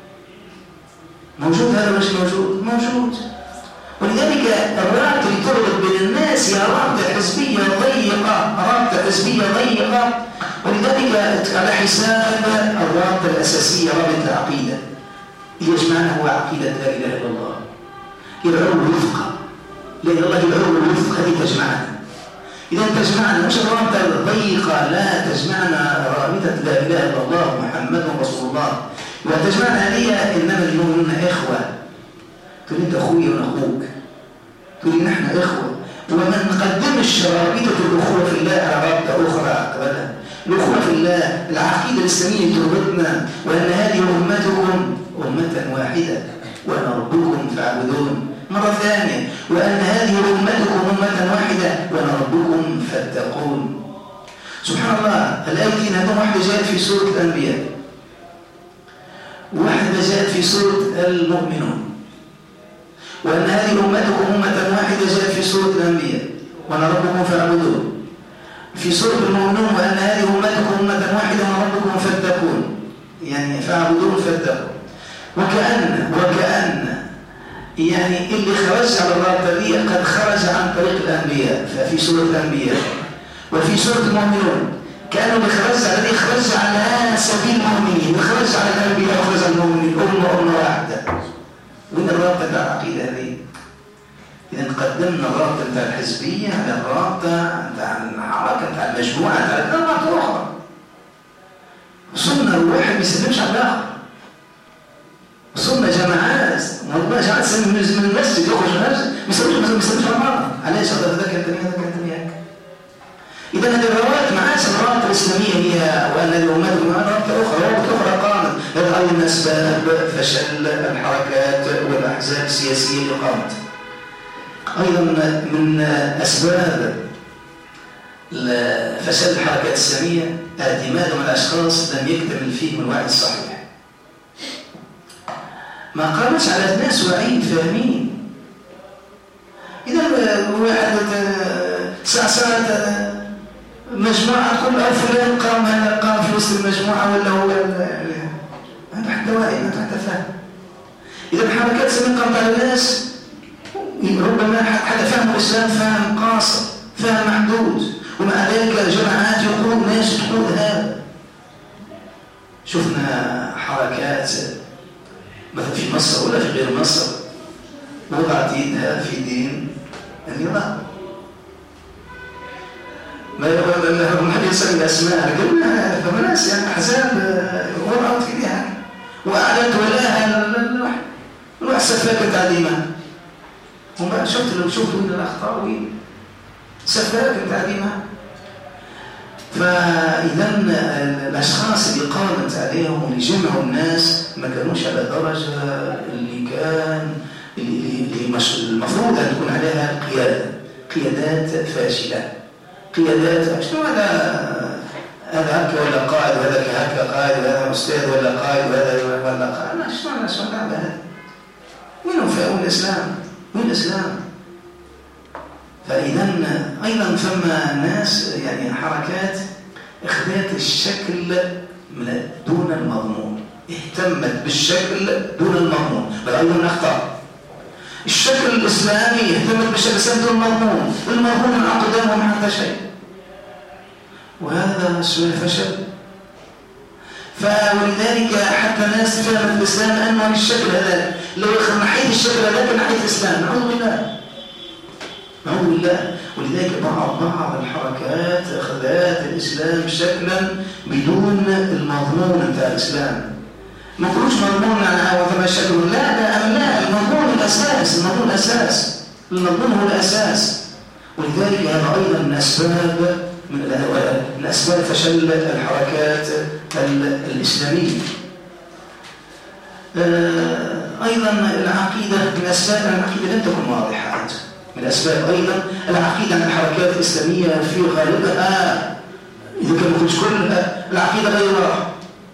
موجود هذا مش موجود موجود. ولذلك الرابطة اللي تربط بين الناس هي رابطة حزبية ضيقة رابطة حزبية ضيقة. ولذلك على حساب الرابطة الأساسية رابطة العقيدة اللي يجمعنا هو عقيدة لا إله إلا الله. يدعو الوفق لأن الله يدعو الوفق هذه تجمعنا. إذا تجمعنا مش الرابطة الضيقة لا تجمعنا رابطة لا إله إلا الله محمد رسول الله. وتجمعنا هي إنما المؤمنون إخوة. تقول أنت أخوي وأنا أخوك. تقول نحن إخوة. وما نقدمش رابطة الأخوة في الله على رابطة أخرى قبلها. الأخوة في الله العقيدة الإسلامية تربطنا وأن هذه أمتكم أمة واحدة وأنا ربكم فاعبدون. مرة ثانية وأن هذه أمتكم أمة واحدة وأنا ربكم فاتقون. سبحان الله الآيتين هذه واحدة جاءت في سورة الأنبياء وواحدة جاءت في سورة المؤمنون. وأن هذه أمتكم أمة واحدة جاءت في سورة الأنبياء وأنا ربكم فاعبدون. في سورة المؤمنون وأن هذه أمتكم أمة واحدة وربكم فاتقون، يعني فاعبدون فاتقون. وكأن وكأن يعني اللي خرج على الرابطة دي قد خرج عن طريق الأنبياء، ففي سورة الأنبياء وفي سورة المؤمنون كانوا بخرج على دي خرج على سبيل المؤمنين، وخرج على الأنبياء وخرج على المؤمنين، أمة أمة واحدة. وين الرابطة بتاع العقيدة هذه؟ إذا قدمنا الرابطة بتاع الحزبية على الرابطة بتاع الحركة بتاع المجموعة على رابطة أخرى. وصلنا الواحد ما يسلمش على الآخر. وصلنا جماعات، والله جماعات من المسجد يخرج من المسجد ما يسلمش ما يسلمش على بعض. علاش؟ هذا ذاك الثاني هذا الثاني هيك. إذا هذه الروابط ما عادش الروابط الإسلامية هي وأن الأمات رابطة أخرى، روابط أخرى قامت. هذا أيضا من أسباب فشل الحركات والأحزاب السياسية اللي قامت. أيضا من أسباب فشل الحركات الإسلامية اعتمادهم على أشخاص لم يكتمل فيهم الوعي الصحيح. ما قامتش على ناس واعيين فاهمين. إذا واحد ساعة ساعة مجموعة تقول أو فلان قام قام في وسط المجموعة ولا هو هذا حتى واعي ما حتى فاهم. إذا الحركات الإسلامية قامت على الناس ربما حتى فهم الإسلام فهم قاصر، فهم محدود، ومع ذلك جماعات يقود ناس تقود هذا. شفنا حركات مثلا في مصر ولا في غير مصر وضعت يدها في دين النظام. ما حد يسمي الأسماء قلنا فما ناس يعني أحزاب وضعت في ديها وأعلنت ولاها نوع سفاكة تعليمات. وما شفت لو شفتوا من الأخطاء وين سفاكة تعليمات. فإذا الأشخاص اللي قامت عليهم واللي جمعوا الناس ما كانوش على درجة اللي كان اللي, اللي المفروض أن تكون عليها قيادة، قيادات فاشلة، قيادات شنو هذا هذا هكا ولا قائد وهذا هكا قائد وهذا أستاذ ولا قائد وهذا ولا قائد. لا شنو هذا شنو هذا وين فهم الإسلام؟ وين الإسلام؟ فإذا أيضا ثم ناس يعني حركات اخذت الشكل دون المضمون، اهتمت بالشكل دون المضمون. بل أيضا نخطأ الشكل الإسلامي اهتمت بالشكل الإسلامي دون المضمون، المضمون من عقدامهم حتى شيء، وهذا سوء فشل. فولذلك حتى ناس فهمت الإسلام أنه الشكل هذا لو نحيت الشكل هذا نحيت الإسلام. نعوذ بالله نعوذ بالله. ولذلك بعض بعض الحركات أخذت الإسلام شكلا بدون المضمون بتاع الإسلام. ما نقولوش مضمون على وثم الشكل، لا لا لا المضمون الأساس، المضمون الأساس، المضمون هو الأساس. ولذلك هذا أيضا من أسباب من أسباب فشل الحركات الإسلامية. أيضا العقيدة من أسباب العقيدة لم تكن واضحة. من أسباب أيضا العقيدة عن الحركات الإسلامية في غالبها إذا كان كنت كلها العقيدة غير واضحة.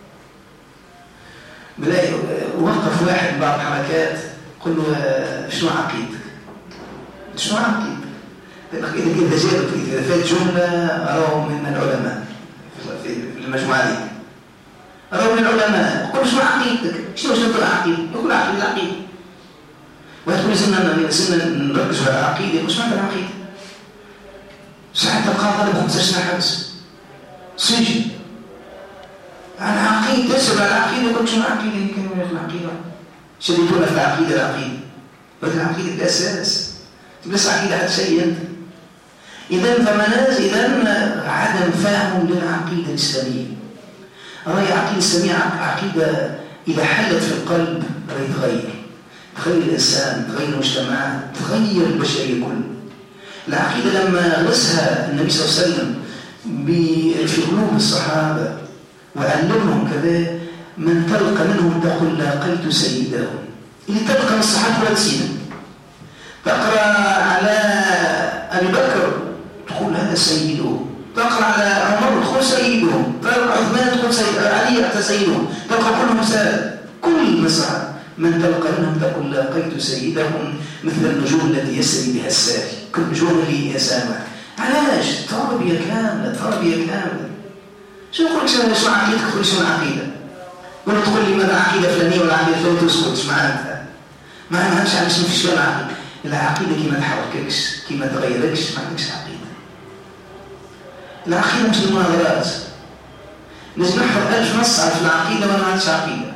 بلاقي وقف واحد بعض الحركات قل له شنو عقيدتك؟ شنو عقيدتك؟ إذا كنت جاءت إذا فات جملة أراه من العلماء في المجموعة دي، أراه من العلماء قل شنو عقيدتك؟ شنو شنو العقيدة؟ يقول عقيدة العقيدة. وتقول سنة سنة نركز على العقيدة، يقول شنو العقيدة؟ ساعات القاضي له خمسة سنين حبس سجن على العقيدة. تسأل على العقيدة يقول شنو العقيدة؟ يمكن يقول العقيدة شديدونا في العقيدة. العقيدة بدل العقيدة الأساس بس عقيدة حد شيء أنت. إذا فمناز إذا عدم فهم للعقيدة الإسلامية. رأي العقيدة الإسلامية عقيدة إذا حلت في القلب رأي تغير تغير الإنسان، تغير المجتمع، تغير البشرية كله. العقيدة لما غرسها النبي صلى الله عليه وسلم في قلوب الصحابة وعلمهم كذا، من تلقى منهم تقول لاقيت سيدهم. اللي تلقى من الصحابة ولا سيدهم. تقرأ على أبي بكر تقول هذا سيده، تقرأ على عمر تقول سيدهم، تقرأ عثمان تقول سيد علي حتى سيدهم، تقرأ كلهم سادة. كل مصعب من تلقى منهم تقول لاقيت سيدهم مثل النجوم التي يسري بها الساري. كل نجوم اللي يسامع علاش؟ تربية كاملة، تربية كاملة. شو نقول لك شنو عقيدتك؟ تقول شنو العقيدة؟ ولا تقول لي ماذا عقيدة فلانية ولا عقيدة فلانية وتسكت؟ ما أنت ما عندكش علاش نمشي شنو العقيدة؟ العقيدة كي ما تحرككش، كي ما تغيركش، ما عندكش عقيدة. العقيدة مش المناظرات. نجم نحفظ ألف نص في العقيدة وأنا ما عنديش عقيدة.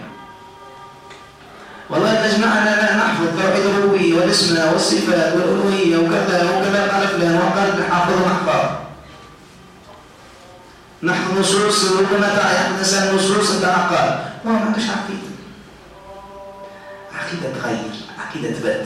والله نجم نحفظ توحيد الربوبية والاسماء والصفات والألوهية وكذا وكذا قال فلان وقال نحفظ ونحفظ. نحفظ نصوص ربما يحفظ الإنسان نصوص تعقل وما عندوش عقيدة. عقيدة تغير، عقيدة تبدل.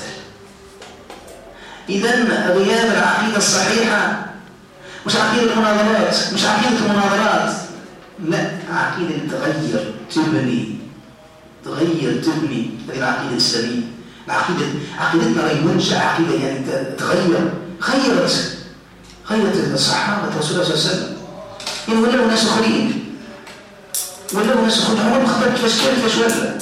إذن غياب العقيدة الصحيحة مش عقيدة المناظرات، مش عقيدة المناظرات، لا، عقيدة تغير، تبني، تغير، تبني. هذه العقيدة الإسلامية. العقيدة عقيدتنا غير منشأ، عقيدة يعني تغير، غيرت، غيرت الصحابة رسول الله صلى الله عليه وسلم. يعني ولاو ناس آخرين، ولاو ناس آخرين. عمر بن الخطاب كيفاش كان كيفاش ولا؟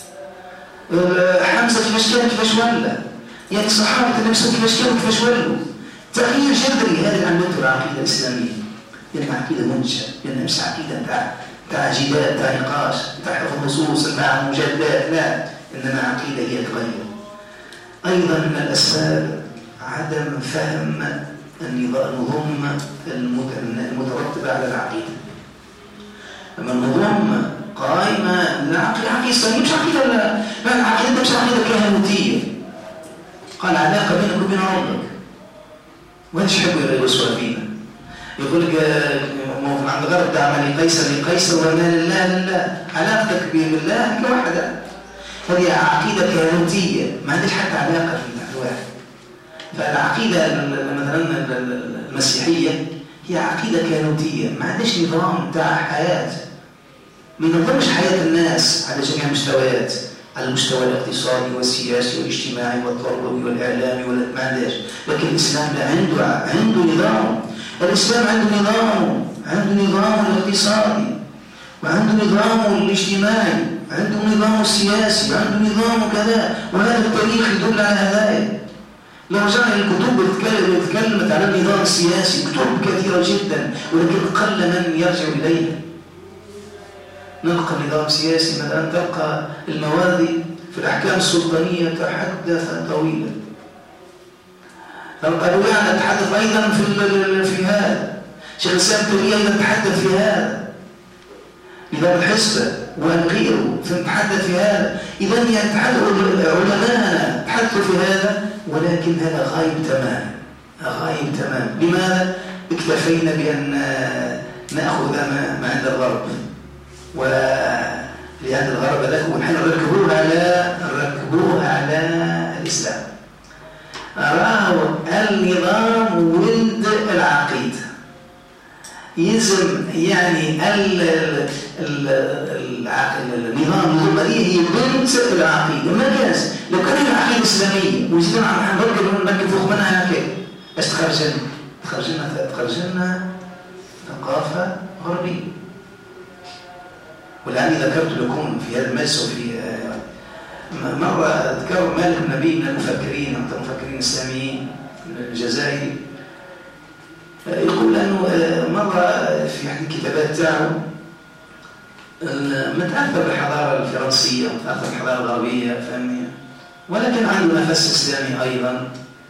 حمزة كيفاش كان كيفاش ولا؟ يعني الصحابة نفسهم كيفاش كانوا كيفاش ولوا. تغيير جذري. هذا اللي عملته العقيدة الإسلامية. يعني عقيدة منشأ، يعني مش عقيدة تاع تاع جدال، تاع نقاش، تاع حفظ النصوص مع مجادلات، لا، إنما عقيدة هي تغير. أيضا من الأسباب عدم فهم النظام المترتبة على العقيدة. لما النظام قائمة العقيدة الإسلامية مش عقيدة، لا، العقيدة مش عقيدة كهنوتية. قال علاقة بينك وبين ربك. وهذا يحبوا يوسوا فينا. يقول لك عند الغرب دع ما لقيصر لقيصر وما لله لله. علاقتك بالله كواحدة. هذه عقيدة كهنوتية ما عندش حتى علاقة في الواحد. فالعقيدة مثلا المسيحية هي عقيدة كهنوتية، ما عندش نظام تاع حياة. ما ينظمش حياة الناس على جميع المستويات، على المستوى الاقتصادي والسياسي والاجتماعي والتربوي والإعلامي، ولا ما عندهاش. لكن الإسلام عنده عنده نظام. الإسلام عنده نظامه، عنده نظامه الاقتصادي، وعنده نظامه الاجتماعي، عنده نظامه السياسي، عنده نظامه كذا. وهذا التاريخ يدل على هذا. لو رجعنا للكتب اللي تكلمت على النظام السياسي، كتب كثيرة جدا، ولكن قل من يرجع إليها. نلقى النظام السياسي مثلا، تلقى المواردي في الأحكام السلطانية تحدث طويلا. تلقى الوعي تحدث أيضا في في هذا. شيخ الإسلام التوني أيضا تحدث في هذا. نظام الحسبة وغيره تحدث في هذا. إذا يتحدث علماءنا تحدثوا في هذا، ولكن هذا غايب تمام، غايب تمام. لماذا؟ اكتفينا بأن نأخذ ما عند الغرب، ولأن الغرب له ونحن نركبوه على نركبوه على الإسلام. رأوا النظام ولد العقيدة. يلزم يعني ال ال النظام النظامي هي بنت العقيدة. ما جاز لو كان العقيدة إسلامية وزيدنا عن نركب نركب فوق منها هكذا، ايش تخرج لنا؟ تخرج لنا تخرج لنا ثقافة غربية. والآن ذكرت لكم في هذا المجلس وفي مرة ذكر مالك النبي من المفكرين من المفكرين الإسلاميين الجزائري، يقول أنه مرة في أحد الكتابات تاعه متأثر بالحضارة الفرنسية متأثر بالحضارة الغربية فهمني، ولكن عنده نفس إسلامي أيضا.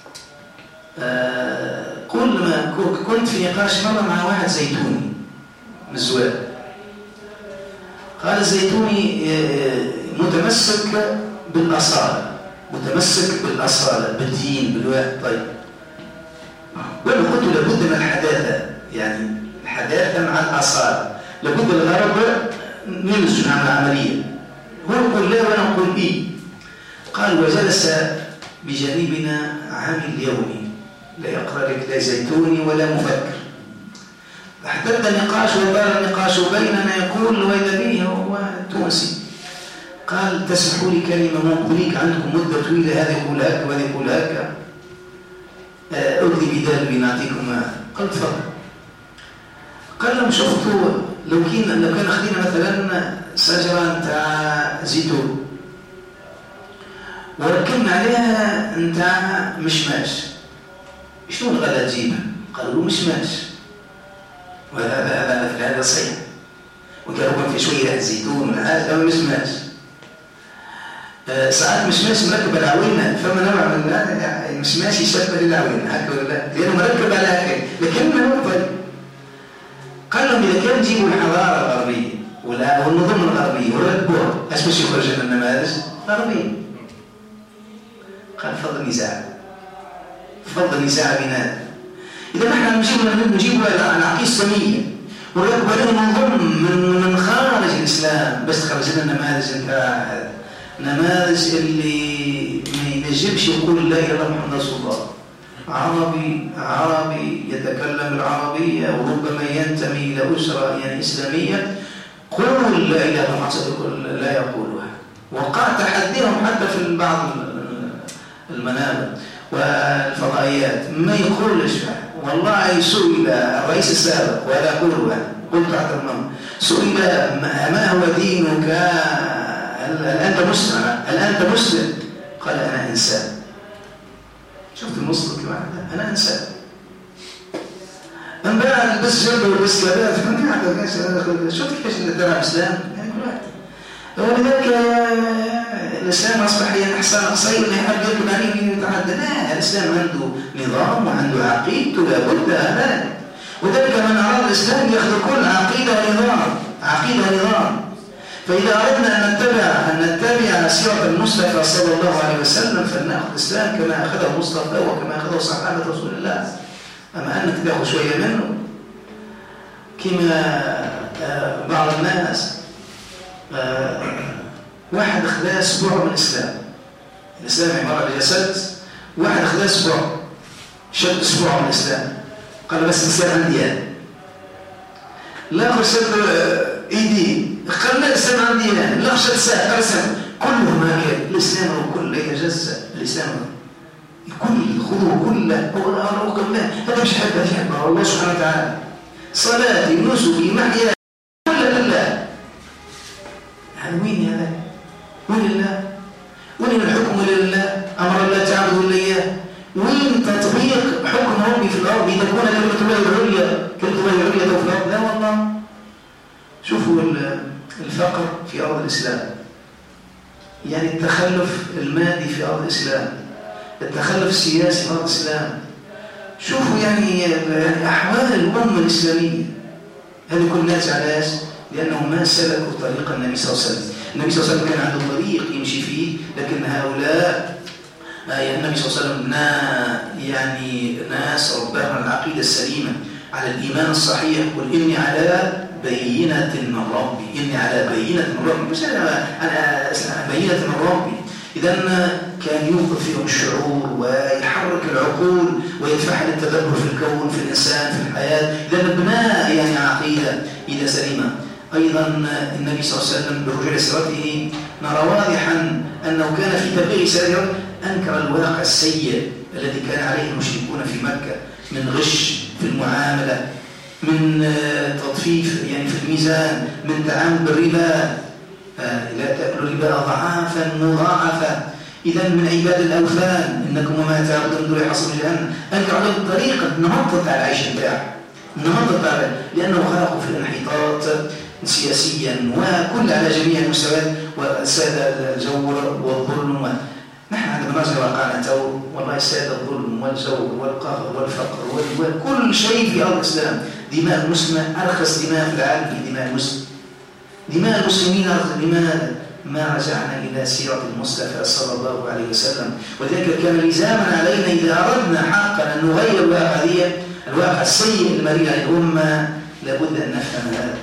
كل ما كنت في نقاش مرة مع واحد زيتوني من الزوال، قال الزيتوني متمسك بالأصالة، متمسك بالأصالة بالدين بالواحد. طيب وأنا قلت لابد من الحداثة، يعني الحداثة مع الأصالة، لابد الغرب نمزج عن العملية. هو يقول لا وأنا أقول إيه. قال وجلس بجانبنا عامل يومي لا يقرأ لك لا زيتوني ولا مفكر، احتد النقاش وطال النقاش بيننا، يقول وإذا به هو تونسي. قال تسمحوا لي كلمة منقوليك عندكم مدة طويلة، هذا يقول هكا وهذا يقول هكا، أدلي بدال بنعطيكم. قال تفضل. قال لهم شفتوا لو كان لو كان أخذنا مثلا شجرة نتاع زيتون وركبنا عليها نتاع مشماش، شنو الغلا تجيبها؟ قالوا له مشماش، وهذا هذا هذا صحيح. وقالوا في شوية زيتون ولا حاجة مشماش. ساعات مشماش مركب العوينة، فما نوع من المشماش يشبه للعوينة هكذا ولا لا؟ لأنه مركب على هكذا، لكن هو طيب. قال لهم إذا كان تجيبوا الحضارة الغربية ولا والنظم الغربية وركبوها، ايش باش يخرج لنا النماذج؟ غربية. قال فضل نزاع، فضل نزاع بيناتنا. إذا نحن نجيب نجيب العقيدة السامية ونركب عليهم نظم من من خارج الإسلام بس تخرج لنا نماذج نتاع نماذج اللي ما ينجمش يقول لا إله إلا الله محمد رسول الله. عربي عربي يتكلم العربية وربما ينتمي إلى أسرة يعني إسلامية، قول لا إله إلا الله لا يقولها. وقع تحديهم حتى في بعض المنابر والفضائيات ما يقولش. والله سئل الرئيس السابق ولا أقولها، قلت حتى المهم سئل ما هو دينك؟ هل أنت مسلم؟ هل أنت مسلم؟ قال أنا إنسان. شفت المسلم كمان؟ أنا إنسان. من بعد بس جنبه وبس كذا فهمني حتى شفت كيف اللي ترى الإسلام؟ يعني كل واحد. ولذلك الإسلام أصبح يعني حصان قصير لا يحب يركب عليه ويتعدى. لا، الإسلام عنده نظام وعنده عقيدته لابد هذا. وذلك من أراد الإسلام يأخذ كل عقيدة ونظام، عقيدة ونظام. فإذا أردنا أن نتبع أن نتبع سيرة المصطفى صلى الله عليه وسلم فلنأخذ الإسلام كما أخذه المصطفى وكما أخذه صحابة رسول الله. أما أنك تأخذ شوية منه كما بعض الناس واحد أخذ أسبوع من الإسلام. الإسلام عبارة عن جسد، واحد أخذ أسبوع شد أسبوع من الإسلام قال بس الإسلام عندي أنا. لا أخذ شد إيدي قال لا الإسلام عندي أنا. لا أخذ شد ساعة قال الإسلام كله ما كان. الإسلام هو كله يتجزأ. الإسلام كل خذوه كله هو الأمر كله. هذا مش حد هذا حد الله سبحانه وتعالى. صلاتي نسكي محياي كله لله. يعني وين هذا؟ وين الله؟ وين الحكم لله؟ أمر الله تعبدوا إلا إياه. وين تطبيق حكم ربي في الأرض لتكون كلمة الله العليا؟ كلمة الله العليا في الأرض؟ لا والله. شوفوا الفقر في أرض الإسلام، يعني التخلف المادي في أرض الإسلام، التخلف السياسي في أرض الإسلام. شوفوا يعني أحوال الأمة الإسلامية. هذه كل الناس على أساس لأنهم ما سلكوا طريق النبي صلى الله عليه وسلم. النبي صلى الله عليه وسلم كان عنده طريق يمشي فيه، لكن هؤلاء يعني النبي صلى الله عليه وسلم يعني ناس رباهم العقيدة السليمة على الإيمان الصحيح. قل إني على بينة من ربي، إني على بينة من ربي، مش أنا أنا بينة من ربي. إذا كان يوقف فيهم الشعور ويحرك العقول ويدفعها للتدبر في الكون في الإنسان في الحياة. إذا البناء يعني عقيدة إذا سليمة. أيضا النبي صلى الله عليه وسلم برجوع سيرته نرى واضحا أنه كان في تبليغ سيرته أنكر الواقع السيء الذي كان عليه المشركون في مكة من غش في المعاملة، من تطفيف يعني في الميزان، من تعامل بالربا، لا تأكلوا الربا ضعافا مضاعفا. إذا من عباد الأوثان إنكم وما تعبدون دون حصر جهنم. أنكر عليهم الطريقة نهضت على العيش بتاعه، نهضت على لأنه خلقوا في الانحطاط سياسيا وكل على جميع المستويات وساد الجور والظلم. نحن عندما نرجع واقعنا تو والله ساد الظلم والجور والقهر والفقر وكل شيء في أرض الإسلام. دماء المسلمة أرخص دماء في العالم في دماء المسلم. دماء المسلمين أرخص. لماذا؟ ما رجعنا إلى سيرة المصطفى صلى الله عليه وسلم. وذلك كان لزاما علينا إذا أردنا حقا أن نغير الواقع الواقع السيء المريء على الأمة لابد أن نفهم هذا.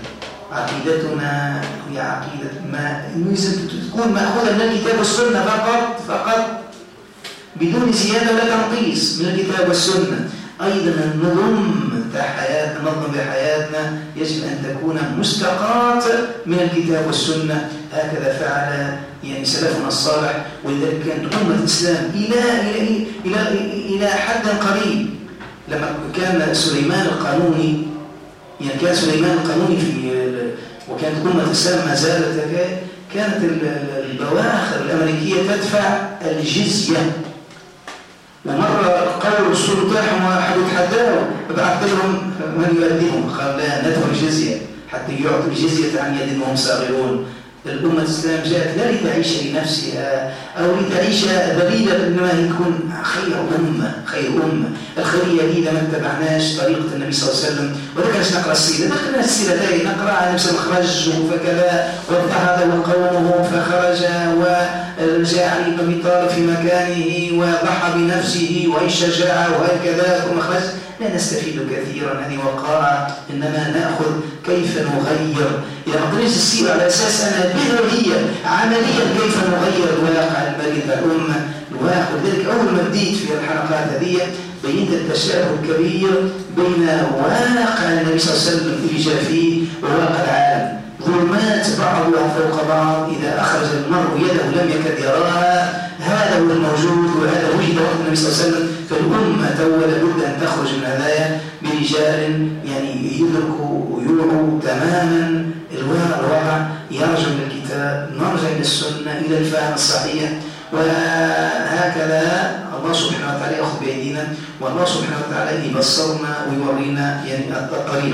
عقيدتنا هي عقيدة ما تكون مأخوذة من الكتاب والسنة فقط فقط بدون زيادة ولا تنقيص من الكتاب والسنة. أيضا النظم بتاع حياتنا، نظم بحياتنا يجب أن تكون مستقاة من الكتاب والسنة. هكذا فعل يعني سلفنا الصالح. ولذلك كانت أمة الإسلام إلى إلى إلى إلى حد قريب لما كان سليمان القانوني يعني كان سليمان القانوني في وكانت أمة الإسلام ما زالت كانت البواخر الأمريكية تدفع الجزية ومرة قالوا الرسول بتاعهم واحد يتحداهم فبعث لهم من يؤديهم، قال لا ندفع الجزية حتى يعطوا الجزية عن يد وهم صاغرون. الأمة الإسلام جاءت لا لتعيش لنفسها أو لتعيش ذليلا، إنما تكون خير أمة خير أمة. الخيرية دي إذا ما اتبعناش طريقة النبي صلى الله عليه وسلم، وذكرش نقرأ السيرة، نقرأ السيرة تاني نقرأ على نفس الخرج فكذا وذهب وقومه فخرج وجاء علي بن أبي طالب في مكانه وضحى بنفسه وأي شجاعة وهكذا ثم خرج. لا نستفيد كثيرا هذه وقائع، إنما نأخذ كيف نغير. إذا ما قريش السيرة على أساس أنا بدوية عمليا كيف نغير الواقع المريض الأمة الواقع. ولذلك أول ما بديت في الحلقات هذه بينت التشابه الكبير بين واقع النبي صلى الله عليه وسلم اللي جاء فيه وواقع العالم. ظلمات بعضها فوق بعض، إذا أخرج المرء يده لم يكد يراها. هذا هو الموجود وهذا وجد وقت النبي صلى الله عليه وسلم. فالأمة تولى بد أن تخرج من هذايا برجال يعني يدركوا ويوعوا تماما الواقع، يرجع إلى الكتاب، نرجع إلى السنة، إلى الفهم الصحيح. وهكذا الله سبحانه وتعالى يأخذ بأيدينا، والله سبحانه وتعالى يبصرنا ويورينا يعني الطريق.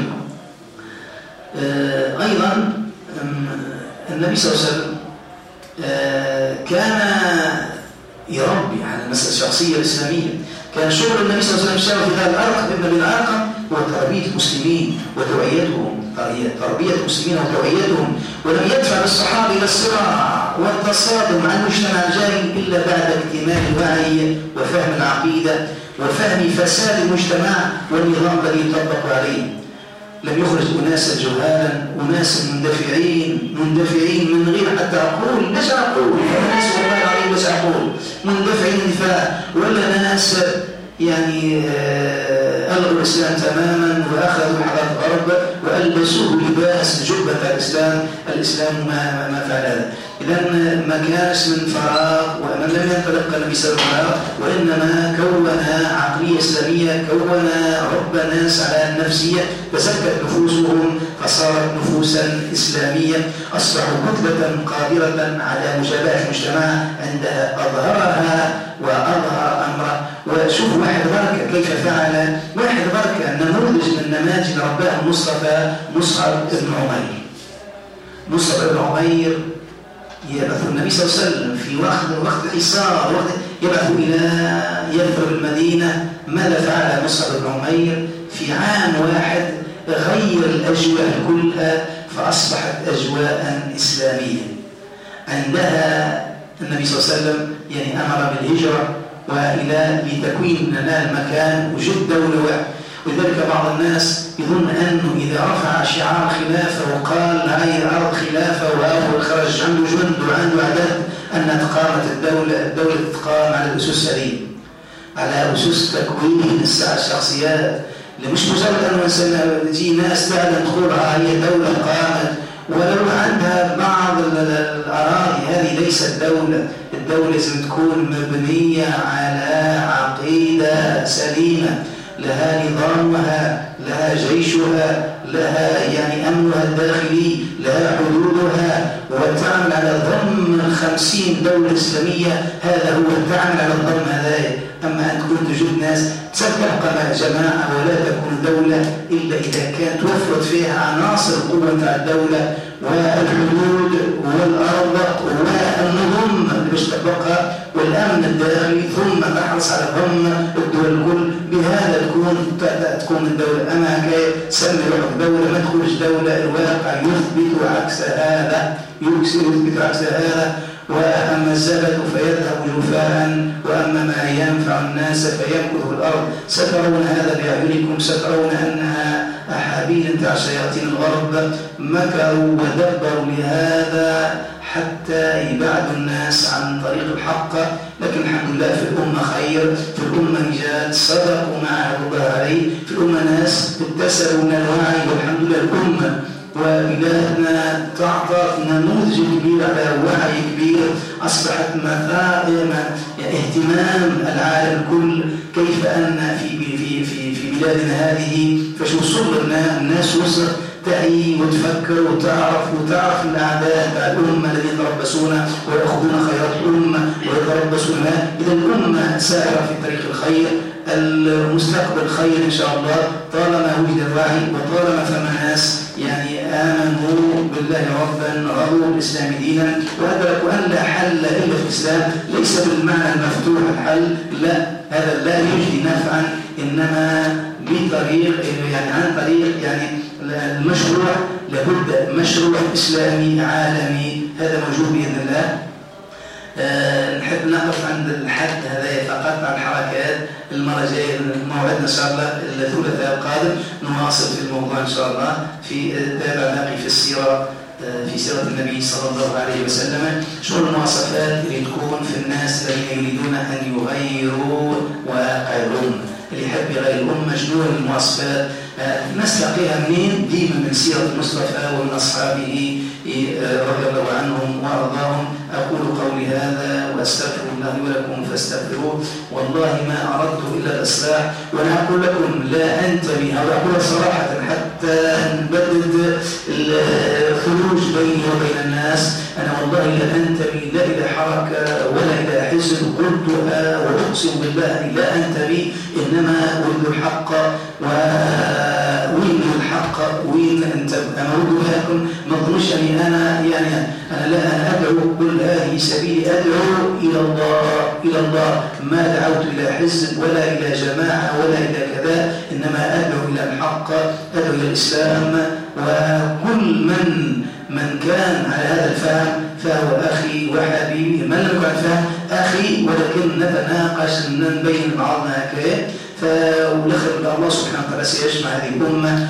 أيضا النبي صلى الله عليه وسلم كان يربي على المسألة الشخصية الإسلامية. كان شغل النبي صلى الله عليه وسلم في هذا الأرقم ابن بن الأرقم هو تربية المسلمين وتوعيتهم، تربية المسلمين وتوعيتهم. ولم يدفع الصحابة إلى الصراع والتصادم مع المجتمع الجاهلي إلا بعد اكتمال الوعي وفهم العقيدة وفهم فساد المجتمع والنظام الذي يطبق عليه. لم يخرج أناسا جهالا، أناسا مندفعين مندفعين من غير حتى أقول ليش أقول الناس والله العظيم ليش أقول مندفعين دفاع، ولا ناس يعني ألغوا الإسلام تماما وأخذوا حضارة الغرب وألبسوه لباس جبة الإسلام. الإسلام ما ما فعل هذا. إذا ما كانش من فراغ ومن لم ينطلق النبي صلى الله عليه وسلم، وإنما كون عقلية إسلامية، كون رب ناس على النفسية، فزكت نفوسهم فصارت نفوسا إسلامية، أصبحوا كتلة قادرة على مجابهة المجتمع عندها أظهرها وأظهر أمره. وشوف واحد بركة كيف فعل، واحد بركة نموذج من نماذج رباه المصطفى مصعب بن عمير. مصعب بن عمير يبعث النبي صلى الله عليه وسلم في وقت وقت حصار، وقت يبعث إلى يثرب المدينة. ماذا فعل مصعب بن عمير؟ في عام واحد غير الأجواء كلها فأصبحت أجواء إسلامية. عندها النبي صلى الله عليه وسلم يعني أمر بالهجرة وإلى لتكوين لنا المكان وجد دولة واحدة. ولذلك بعض الناس يظن أنه إذا رفع شعار خلافة وقال هاي الأرض خلافة وأول خرج عنده جند وعنده عدد أن تقامت الدولة الدولة تقام على الأسس السليمة، على أسس تكوين الشخصيات. مش مجرد أن تجي ناس فعلا تقولها هي دولة قامت ولو عندها بعض الأراضي، هذه ليست دولة. الدولة لازم تكون مبنية على عقيدة سليمة، لها نظامها، لها جيشها، لها يعني أمنها الداخلي، لها حدودها، وتعمل على ضم الخمسين دولة إسلامية. هذا هو تعمل على الضم هذا. أما أن تكون توجد ناس تبقى جماعة ولا تكون دولة إلا إذا كانت توفرت فيها عناصر قوة الدولة والحدود والأرض والنظم اللي باش تبقى والأمن الداخلي، ثم تحرص على ضم الدول الكل. بهذا تكون تكون الدولة. أما هكذا سمي روحك دولة ما تخرج دولة. الواقع يثبت عكس هذا، يثبت عكس هذا. وأما الزبد فيذهب جفاء وأما ما ينفع الناس فيمكث في الأرض. سترون هذا بأعينكم، سترون أنها أحابيل تاع شياطين الغرب مكروا ودبروا لهذا حتى يبعدوا الناس عن طريق الحق. لكن الحمد لله في الأمة خير، في الأمة رجال صدقوا ما عهدوا الله عليه، في الأمة ناس اتسلوا من الوعي، والحمد لله الأمة وبلادنا تعطى نموذج كبير على وعي كبير. أصبحت مثائم اهتمام العالم كل كيف أن في في في في بلادنا هذه فشو صبرنا الناس وصل تعي وتفكر وتعرف وتعرف الأعداء بتاع الأمة الذين يتربصون ويأخذون خيرات الأمة ويتربصون. إذا الأمة سائرة في طريق الخير، المستقبل خير إن شاء الله طالما وجد الوعي وطالما فما ناس يعني آمنوا بالله ربا رضوا بالإسلام دينا وأدركوا أن لا حل إلا في الإسلام، ليس بالمعنى المفتوح الحل، لا، هذا لا يجدي نفعا، إنما بطريق يعني عن طريق يعني المشروع، لابد مشروع إسلامي عالمي، هذا موجود بإذن الله. أه نحب نقف عند الحد هذا فقط عن الحركات. المرة الجاية موعدنا إن شاء الله الثلاثاء القادم نواصل في الموضوع إن شاء الله في تابع باقي في السيرة في سيرة النبي صلى الله عليه وسلم. شو المواصفات اللي تكون في الناس الذين يريدون أن يغيروا واقع الأمة، اللي يحب يغير الأمة شنو المواصفات؟ نستقيها منين؟ ديما من سيرة المصطفى ومن أصحابه رضي الله عنهم وأرضاهم. أقول قولي هذا وأستغفر الله ولكم فاستغفروه، والله ما أردت إلا الإصلاح. وأنا أقول لكم لا أنتمي، أو أقول صراحة حتى نبدد الخروج بيني وبين الناس، أنا والله لا أنتمي لا إلى حركة ولا إلى حزب قلتها وأقسم بالله لا أنتمي، إنما أريد الحق وين الحق وين أنت أمرد لكم. ما تظنش أني أنا يعني أنا لا أنا أدعو كل هذه سبيلي، أدعو إلى الله إلى الله، ما دعوت إلى حزب ولا إلى جماعة ولا إلى كذا، إنما أدعو إلى الحق، أدعو إلى الإسلام. وكل من من كان على هذا الفهم فهو أخي وحبيبي، من لم يكن فهم أخي، ولكن نتناقش نبين بعضنا هكذا. فولخر الله سبحانه وتعالى سيجمع هذه الأمة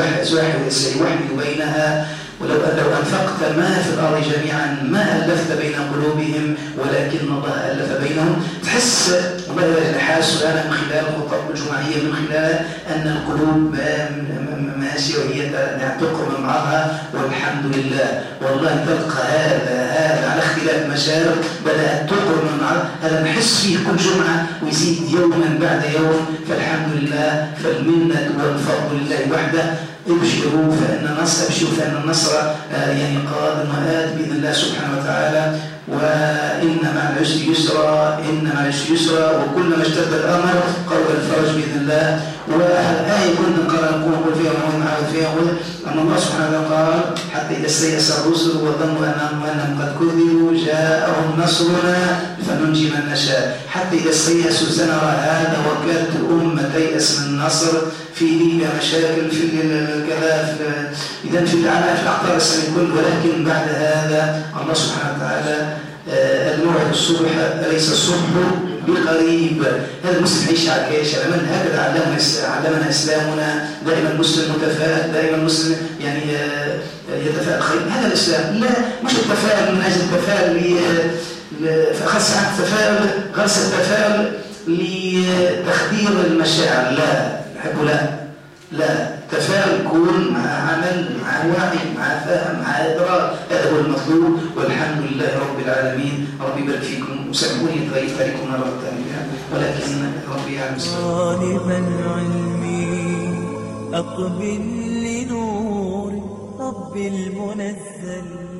وسيوحد بينها. ولو لو أنفقت ما في الأرض جميعا ما ألفت بين قلوبهم ولكن الله ألف بينهم. تحس والله حاسس أنا من خلال الخطب الجمعية من خلال أن القلوب ماشية وهي تقرب من بعضها، والحمد لله. والله تلقى هذا هذا على اختلاف مشارق بدأت تقرب من بعض، هذا نحس فيه كل جمعة ويزيد يوما بعد يوم، فالحمد لله، فالمنة والفضل لله وحده. ابشروا فإن النصر ابشروا فإن النصر يعني قادم وآت بإذن الله سبحانه وتعالى. وإن مع العسر يسرا، إن مع العسر يسرا، وكلما اشتد الأمر قرب الفرج بإذن الله. والآية كنا نقرأ نقول فيها ونعود معاود فيها أن الله سبحانه وتعالى قال حتى إذا استيأس الرسل وظنوا أنهم قد كذبوا جاءهم نصرنا فننجي من نشاء. حتى إذا استيأسوا سنرى هذا وكانت الأمة تيأس من النصر في ليبيا مشاكل في كذا إذا في الأعلى في الأقطار السنة كل. ولكن بعد هذا الله سبحانه وتعالى الموعد الصبح أليس الصبح بقريب. هذا المسلم يعيش على كيش على من هكذا علمنا علمنا إسلامنا. دائما المسلم متفائل، دائما المسلم يعني يتفائل خير. هذا الإسلام لا مش التفاؤل من أجل التفاؤل فخص عن التفاؤل غرس التفاؤل لتخدير المشاعر، لا نحب لا لا تفاؤل يكون مع عمل مع وعي مع فهم مع إدراك، هذا هو المطلوب. والحمد لله رب العالمين. ربي يبارك فيكم وسامحوني طريق عليكم مرة ثانية، ولكن ربي يعلم. طالب العلم أقبل لنور رب المنزل.